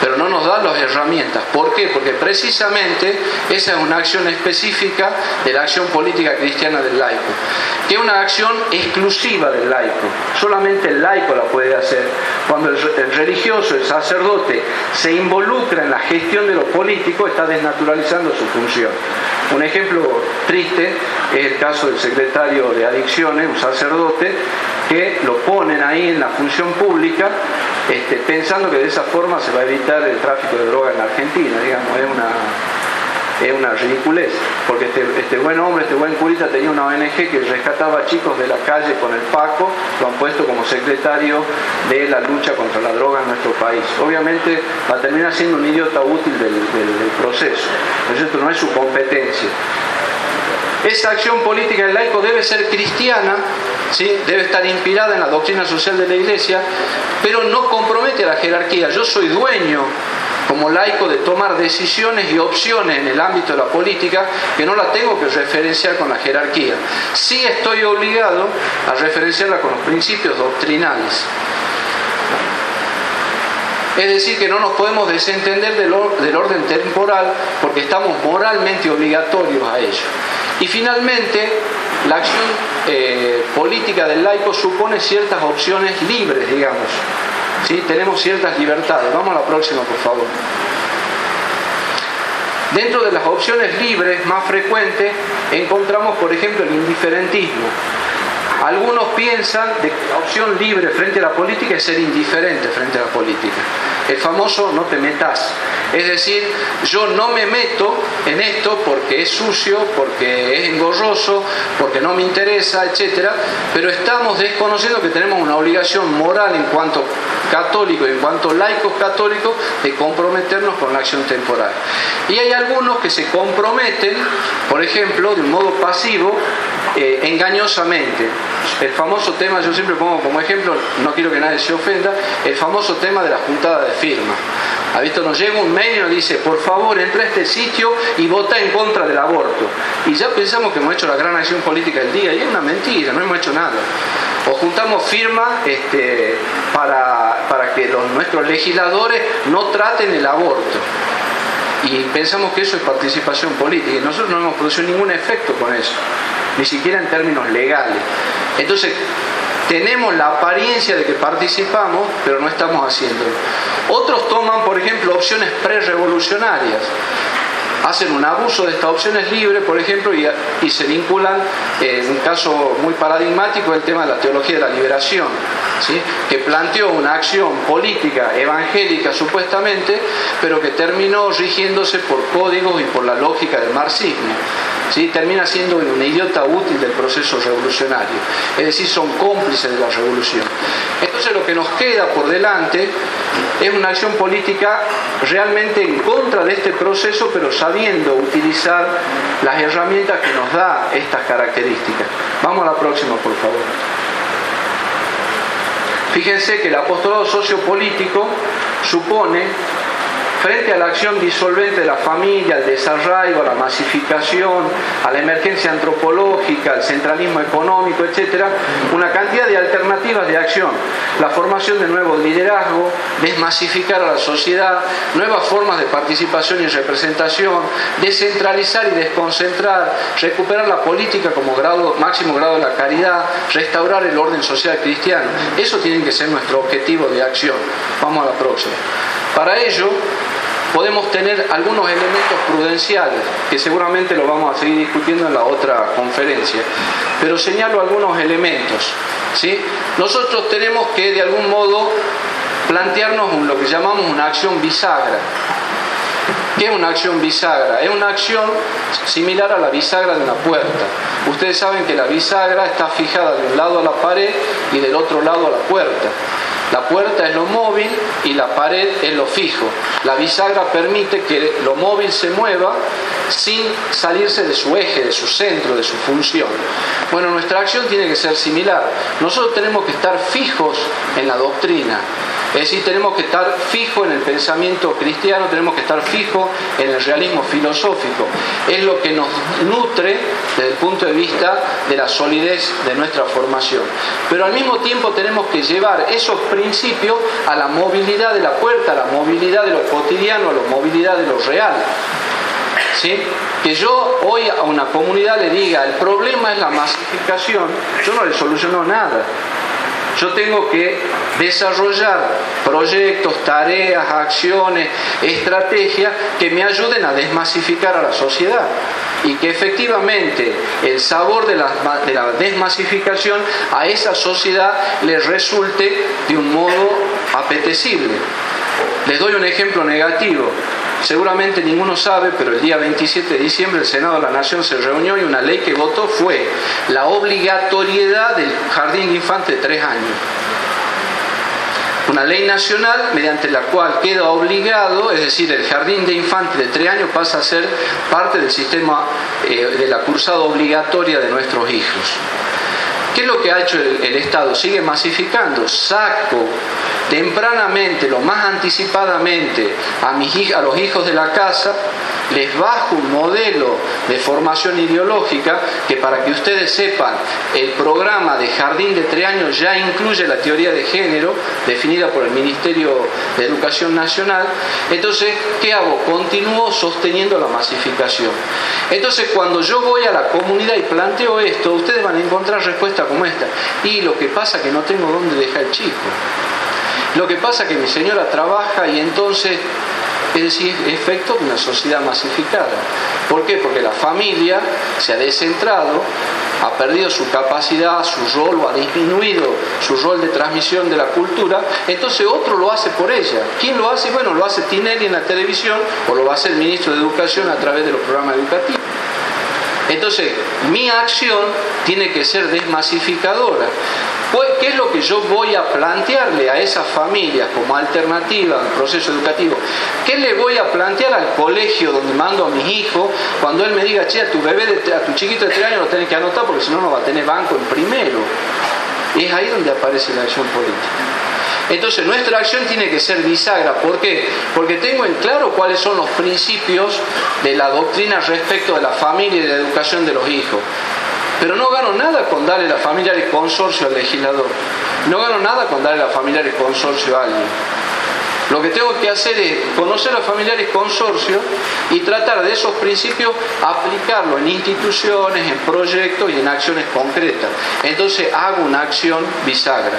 C: pero no nos da las herramientas. ¿Por qué? Porque precisamente esa es una acción específica de la acción política cristiana del laico, que es una acción exclusiva del laico. Solamente el laico la puede hacer. Cuando el religioso, el sacerdote, se involucra en la gestión de lo político, está desnaturalizando su función. Un ejemplo triste es el caso del secretario de Adicciones, un sacerdote, que lo ponen ahí en la función pública, pensando que de esa forma se va a evitar el tráfico de droga en la Argentina. Digamos, es una ridiculez, porque este buen hombre, este buen curita tenía una ONG que rescataba chicos de la calle con el Paco, lo han puesto como secretario de la lucha contra la droga en nuestro país. Obviamente va a terminar siendo un idiota útil del proceso, pero esto no es su competencia. Esa acción política del laico debe ser cristiana, ¿sí? Debe estar inspirada en la doctrina social de la Iglesia, pero no compromete a la jerarquía. Yo soy dueño, como laico, de tomar decisiones y opciones en el ámbito de la política que no la tengo que referenciar con la jerarquía. Sí estoy obligado a referenciarla con los principios doctrinales. Es decir, que no nos podemos desentender del orden temporal porque estamos moralmente obligatorios a ello. Y finalmente, la acción política del laico supone ciertas opciones libres, digamos. ¿Sí? Tenemos ciertas libertades. Vamos a la próxima, por favor. Dentro de las opciones libres más frecuentes encontramos, por ejemplo, el indiferentismo. Algunos piensan de que la opción libre frente a la política es ser indiferente frente a la política. El famoso no te metas. Es decir, yo no me meto en esto porque es sucio, porque es engorroso, porque no me interesa, etc. Pero estamos desconociendo que tenemos una obligación moral en cuanto católicos, en cuanto laicos católicos, de comprometernos con la acción temporal. Y hay algunos que se comprometen, por ejemplo, de un modo pasivo, engañosamente. El famoso tema, yo siempre pongo como ejemplo, no quiero que nadie se ofenda, el famoso tema de la juntada de firmas. ¿Ha visto? Nos llega un mail y nos dice, por favor, entra a este sitio y vota en contra del aborto. Y ya pensamos que hemos hecho la gran acción política del día, y es una mentira, no hemos hecho nada. O juntamos firmas para que nuestros legisladores no traten el aborto. Y pensamos que eso es participación política, y nosotros no hemos producido ningún efecto con eso, ni siquiera en términos legales. Entonces, tenemos la apariencia de que participamos, pero no estamos haciéndolo. Otros toman, por ejemplo, opciones pre-revolucionarias. Hacen un abuso de estas opciones libres, por ejemplo, y se vinculan, en un caso muy paradigmático, el tema de la teología de la liberación, ¿sí? Que planteó una acción política evangélica supuestamente, pero que terminó rigiéndose por códigos y por la lógica del marxismo. ¿Sí? Termina siendo un idiota útil del proceso revolucionario. Es decir, son cómplices de la revolución. Entonces lo que nos queda por delante es una acción política realmente en contra de este proceso, pero sabiendo utilizar las herramientas que nos da estas características. Vamos a la próxima, por favor. Fíjense que el apostolado sociopolítico supone, frente a la acción disolvente de la familia, al desarraigo, a la masificación, a la emergencia antropológica, al centralismo económico, etc., una cantidad de alternativas de acción. La formación de nuevos liderazgos, desmasificar a la sociedad, nuevas formas de participación y representación, descentralizar y desconcentrar, recuperar la política como máximo grado de la caridad, restaurar el orden social cristiano. Eso tiene que ser nuestro objetivo de acción. Vamos a la próxima. Para ello, podemos tener algunos elementos prudenciales, que seguramente lo vamos a seguir discutiendo en la otra conferencia, pero señalo algunos elementos, ¿sí? Nosotros tenemos que, de algún modo, plantearnos lo que llamamos una acción bisagra. ¿Qué es una acción bisagra? Es una acción similar a la bisagra de una puerta. Ustedes saben que la bisagra está fijada de un lado a la pared y del otro lado a la puerta. La puerta es lo móvil y la pared es lo fijo. La bisagra permite que lo móvil se mueva sin salirse de su eje, de su centro, de su función. Bueno, nuestra acción tiene que ser similar. Nosotros tenemos que estar fijos en la doctrina. Es decir, tenemos que estar fijos en el pensamiento cristiano, tenemos que estar fijos en el realismo filosófico. Es lo que nos nutre desde el punto de vista de la solidez de nuestra formación. Pero al mismo tiempo tenemos que llevar esos principios a la movilidad de la puerta, a la movilidad de lo cotidiano, a la movilidad de lo real. ¿Sí? Que yo hoy a una comunidad le diga, el problema es la masificación, yo no le soluciono nada. Yo tengo que desarrollar proyectos, tareas, acciones, estrategias que me ayuden a desmasificar a la sociedad y que efectivamente el sabor de la desmasificación a esa sociedad le resulte de un modo apetecible. Les doy un ejemplo negativo. Seguramente ninguno sabe, pero el día 27 de diciembre el Senado de la Nación se reunió y una ley que votó fue la obligatoriedad del jardín de infantes de 3 años. Una ley nacional mediante la cual queda obligado, es decir, el jardín de infantes de 3 años pasa a ser parte del sistema de la cursada obligatoria de nuestros hijos. ¿Qué es lo que ha hecho el Estado? Sigue masificando. Saco tempranamente, lo más anticipadamente, a los hijos de la casa, les bajo un modelo de formación ideológica que, para que ustedes sepan, el programa de jardín de 3 años ya incluye la teoría de género definida por el Ministerio de Educación Nacional. Entonces, ¿qué hago? Continúo sosteniendo la masificación. Entonces, cuando yo voy a la comunidad y planteo esto, ustedes van a encontrar respuestas como esta. Y lo que pasa es que no tengo dónde dejar el chico. Lo que pasa es que mi señora trabaja y entonces, es decir, efecto de una sociedad masificada. ¿Por qué? Porque la familia se ha descentrado, ha perdido su capacidad, su rol, o ha disminuido su rol de transmisión de la cultura, entonces otro lo hace por ella. ¿Quién lo hace? Bueno, lo hace Tinelli en la televisión o lo hace el ministro de Educación a través de los programas educativos. Entonces, mi acción tiene que ser desmasificadora. ¿Qué es lo que yo voy a plantearle a esas familias como alternativa al proceso educativo? ¿Qué le voy a plantear al colegio donde mando a mis hijos cuando él me diga, che, a tu chiquito de 3 años lo tenés que anotar porque si no, no va a tener banco en primero? Es ahí donde aparece la acción política. Entonces nuestra acción tiene que ser bisagra. ¿Por qué? Porque tengo en claro cuáles son los principios de la doctrina respecto de la familia y de la educación de los hijos. Pero no gano nada con darle la familia de consorcio al legislador. No gano nada con darle la familia de consorcio a alguien. Lo que tengo que hacer es conocer a familiares consorcios y tratar de esos principios aplicarlo en instituciones, en proyectos y en acciones concretas. Entonces hago una acción bisagra.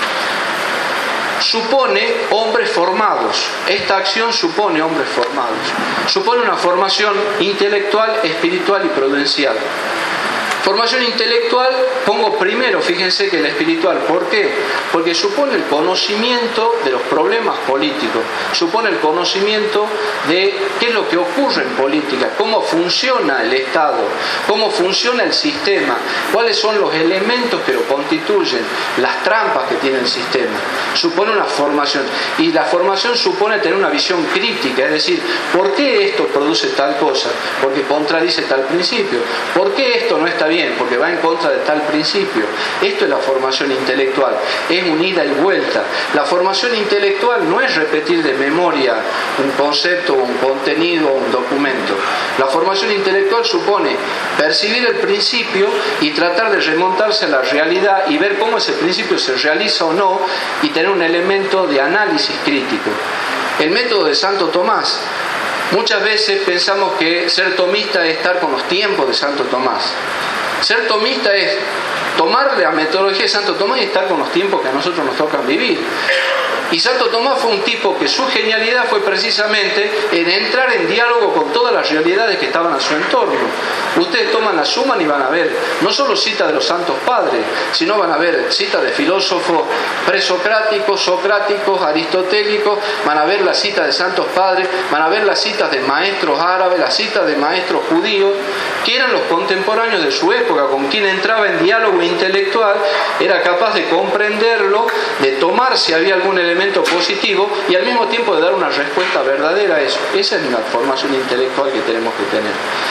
C: Supone hombres formados. Esta acción supone hombres formados. Supone una formación intelectual, espiritual y prudencial. Formación intelectual, pongo primero, fíjense que la espiritual. ¿Por qué? Porque supone el conocimiento de los problemas políticos, supone el conocimiento de qué es lo que ocurre en política, cómo funciona el Estado, cómo funciona el sistema, cuáles son los elementos que lo constituyen, las trampas que tiene el sistema. Supone una formación. Y la formación supone tener una visión crítica, es decir, ¿por qué esto produce tal cosa? Porque contradice tal principio. ¿Por qué esto no está bien? Porque va en contra de tal principio. Esto es la formación intelectual, es un ida y vuelta. La formación intelectual no es repetir de memoria un concepto, un contenido, un documento. La formación intelectual supone percibir el principio y tratar de remontarse a la realidad y ver cómo ese principio se realiza o no y tener un elemento de análisis crítico. El método de Santo Tomás. Muchas veces pensamos que ser tomista es estar con los tiempos de Santo Tomás. Ser tomista es tomar la metodología de Santo Tomás y estar con los tiempos que a nosotros nos tocan vivir. Y Santo Tomás fue un tipo que su genialidad fue precisamente en entrar en diálogo con todas las realidades que estaban a su entorno. Ustedes toman la suma y van a ver no solo citas de los santos padres, sino van a ver citas de filósofos presocráticos, socráticos, aristotélicos, van a ver las citas de santos padres, van a ver las citas de maestros árabes, las citas de maestros judíos, que eran los contemporáneos de su época, con quien entraba en diálogo intelectual, era capaz de comprenderlo, de tomar si había algún elemento positivo y al mismo tiempo de dar una respuesta verdadera a eso. Esa es la formación intelectual que tenemos que tener.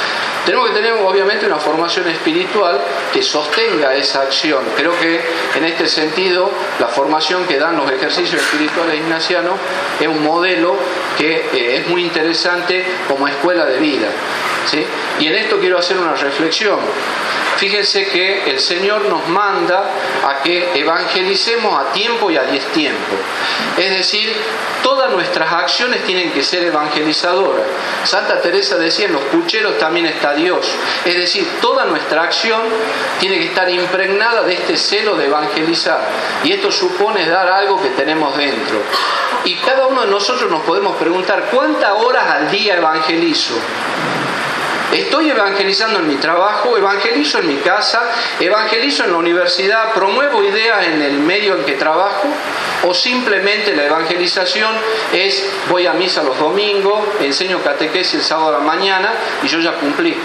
C: Tenemos que tener obviamente una formación espiritual que sostenga esa acción. Creo que en este sentido la formación que dan los ejercicios espirituales ignacianos es un modelo que es muy interesante como escuela de vida, ¿sí? Y en esto quiero hacer una reflexión. Fíjense que el Señor nos manda a que evangelicemos a tiempo y a destiempo. Es decir, todas nuestras acciones tienen que ser evangelizadoras. Santa Teresa decía, en los pucheros también está Dios. Es decir, toda nuestra acción tiene que estar impregnada de este celo de evangelizar. Y esto supone dar algo que tenemos dentro. Y cada uno de nosotros nos podemos preguntar, ¿cuántas horas al día evangelizo? ¿Estoy evangelizando en mi trabajo? ¿Evangelizo en mi casa? ¿Evangelizo en la universidad? ¿Promuevo ideas en el medio en que trabajo? ¿O simplemente la evangelización es voy a misa los domingos, enseño catequesis el sábado a la mañana y yo ya cumplí?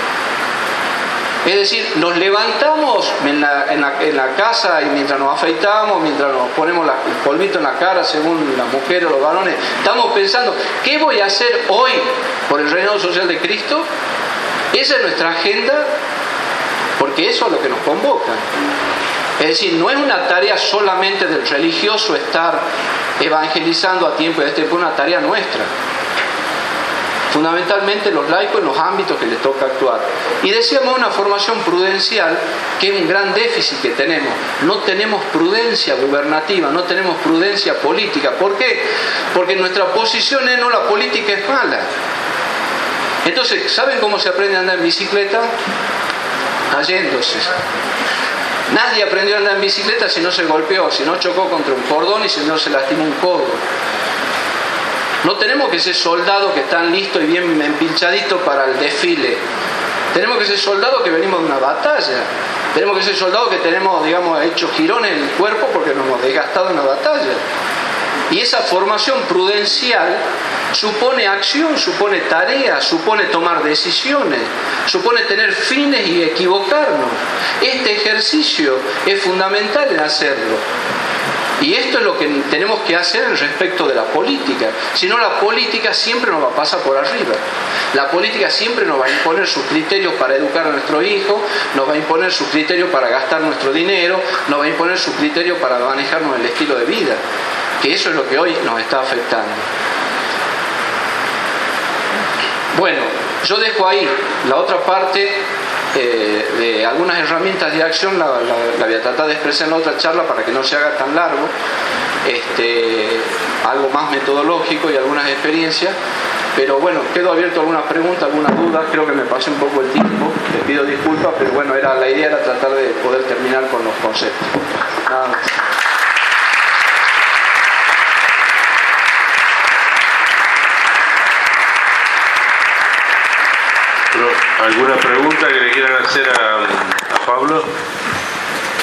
C: Es decir, nos levantamos en la casa y mientras nos afeitamos, mientras nos ponemos el polvito en la cara, según las mujeres o los varones, estamos pensando, ¿qué voy a hacer hoy por el reinado social de Cristo? Esa es nuestra agenda, porque eso es lo que nos convoca. Es decir, no es una tarea solamente del religioso estar evangelizando a tiempo y a destiempo, es una tarea nuestra. Fundamentalmente los laicos en los ámbitos que les toca actuar. Y decíamos una formación prudencial, que es un gran déficit que tenemos. No tenemos prudencia gubernativa, no tenemos prudencia política. ¿Por qué? Porque nuestra posición es no, la política es mala. Entonces, ¿saben cómo se aprende a andar en bicicleta? Cayéndose. Nadie aprendió a andar en bicicleta si no se golpeó, si no chocó contra un cordón y si no se lastimó un codo. No tenemos que ser soldados que están listos y bien empinchaditos para el desfile. Tenemos que ser soldados que venimos de una batalla. Tenemos que ser soldados que tenemos, digamos, hecho girones en el cuerpo porque nos hemos desgastado en la batalla. Y esa formación prudencial supone acción, supone tarea, supone tomar decisiones, supone tener fines y equivocarnos. Este ejercicio es fundamental en hacerlo. Y esto es lo que tenemos que hacer respecto de la política. Si no, la política siempre nos va a pasar por arriba. La política siempre nos va a imponer sus criterios para educar a nuestros hijos, nos va a imponer sus criterios para gastar nuestro dinero, nos va a imponer sus criterios para manejarnos el estilo de vida. Que eso es lo que hoy nos está afectando. Bueno, yo dejo ahí la otra parte de algunas herramientas de acción, la voy a tratar de expresar en la otra charla para que no se haga tan largo, algo más metodológico y algunas experiencias, pero bueno, quedo abierto a alguna pregunta, alguna duda. Creo que me pasé un poco el tiempo, les pido disculpas, pero bueno, la idea era tratar de poder terminar con los conceptos. Nada más.
E: ¿Alguna pregunta que le quieran hacer a Pablo?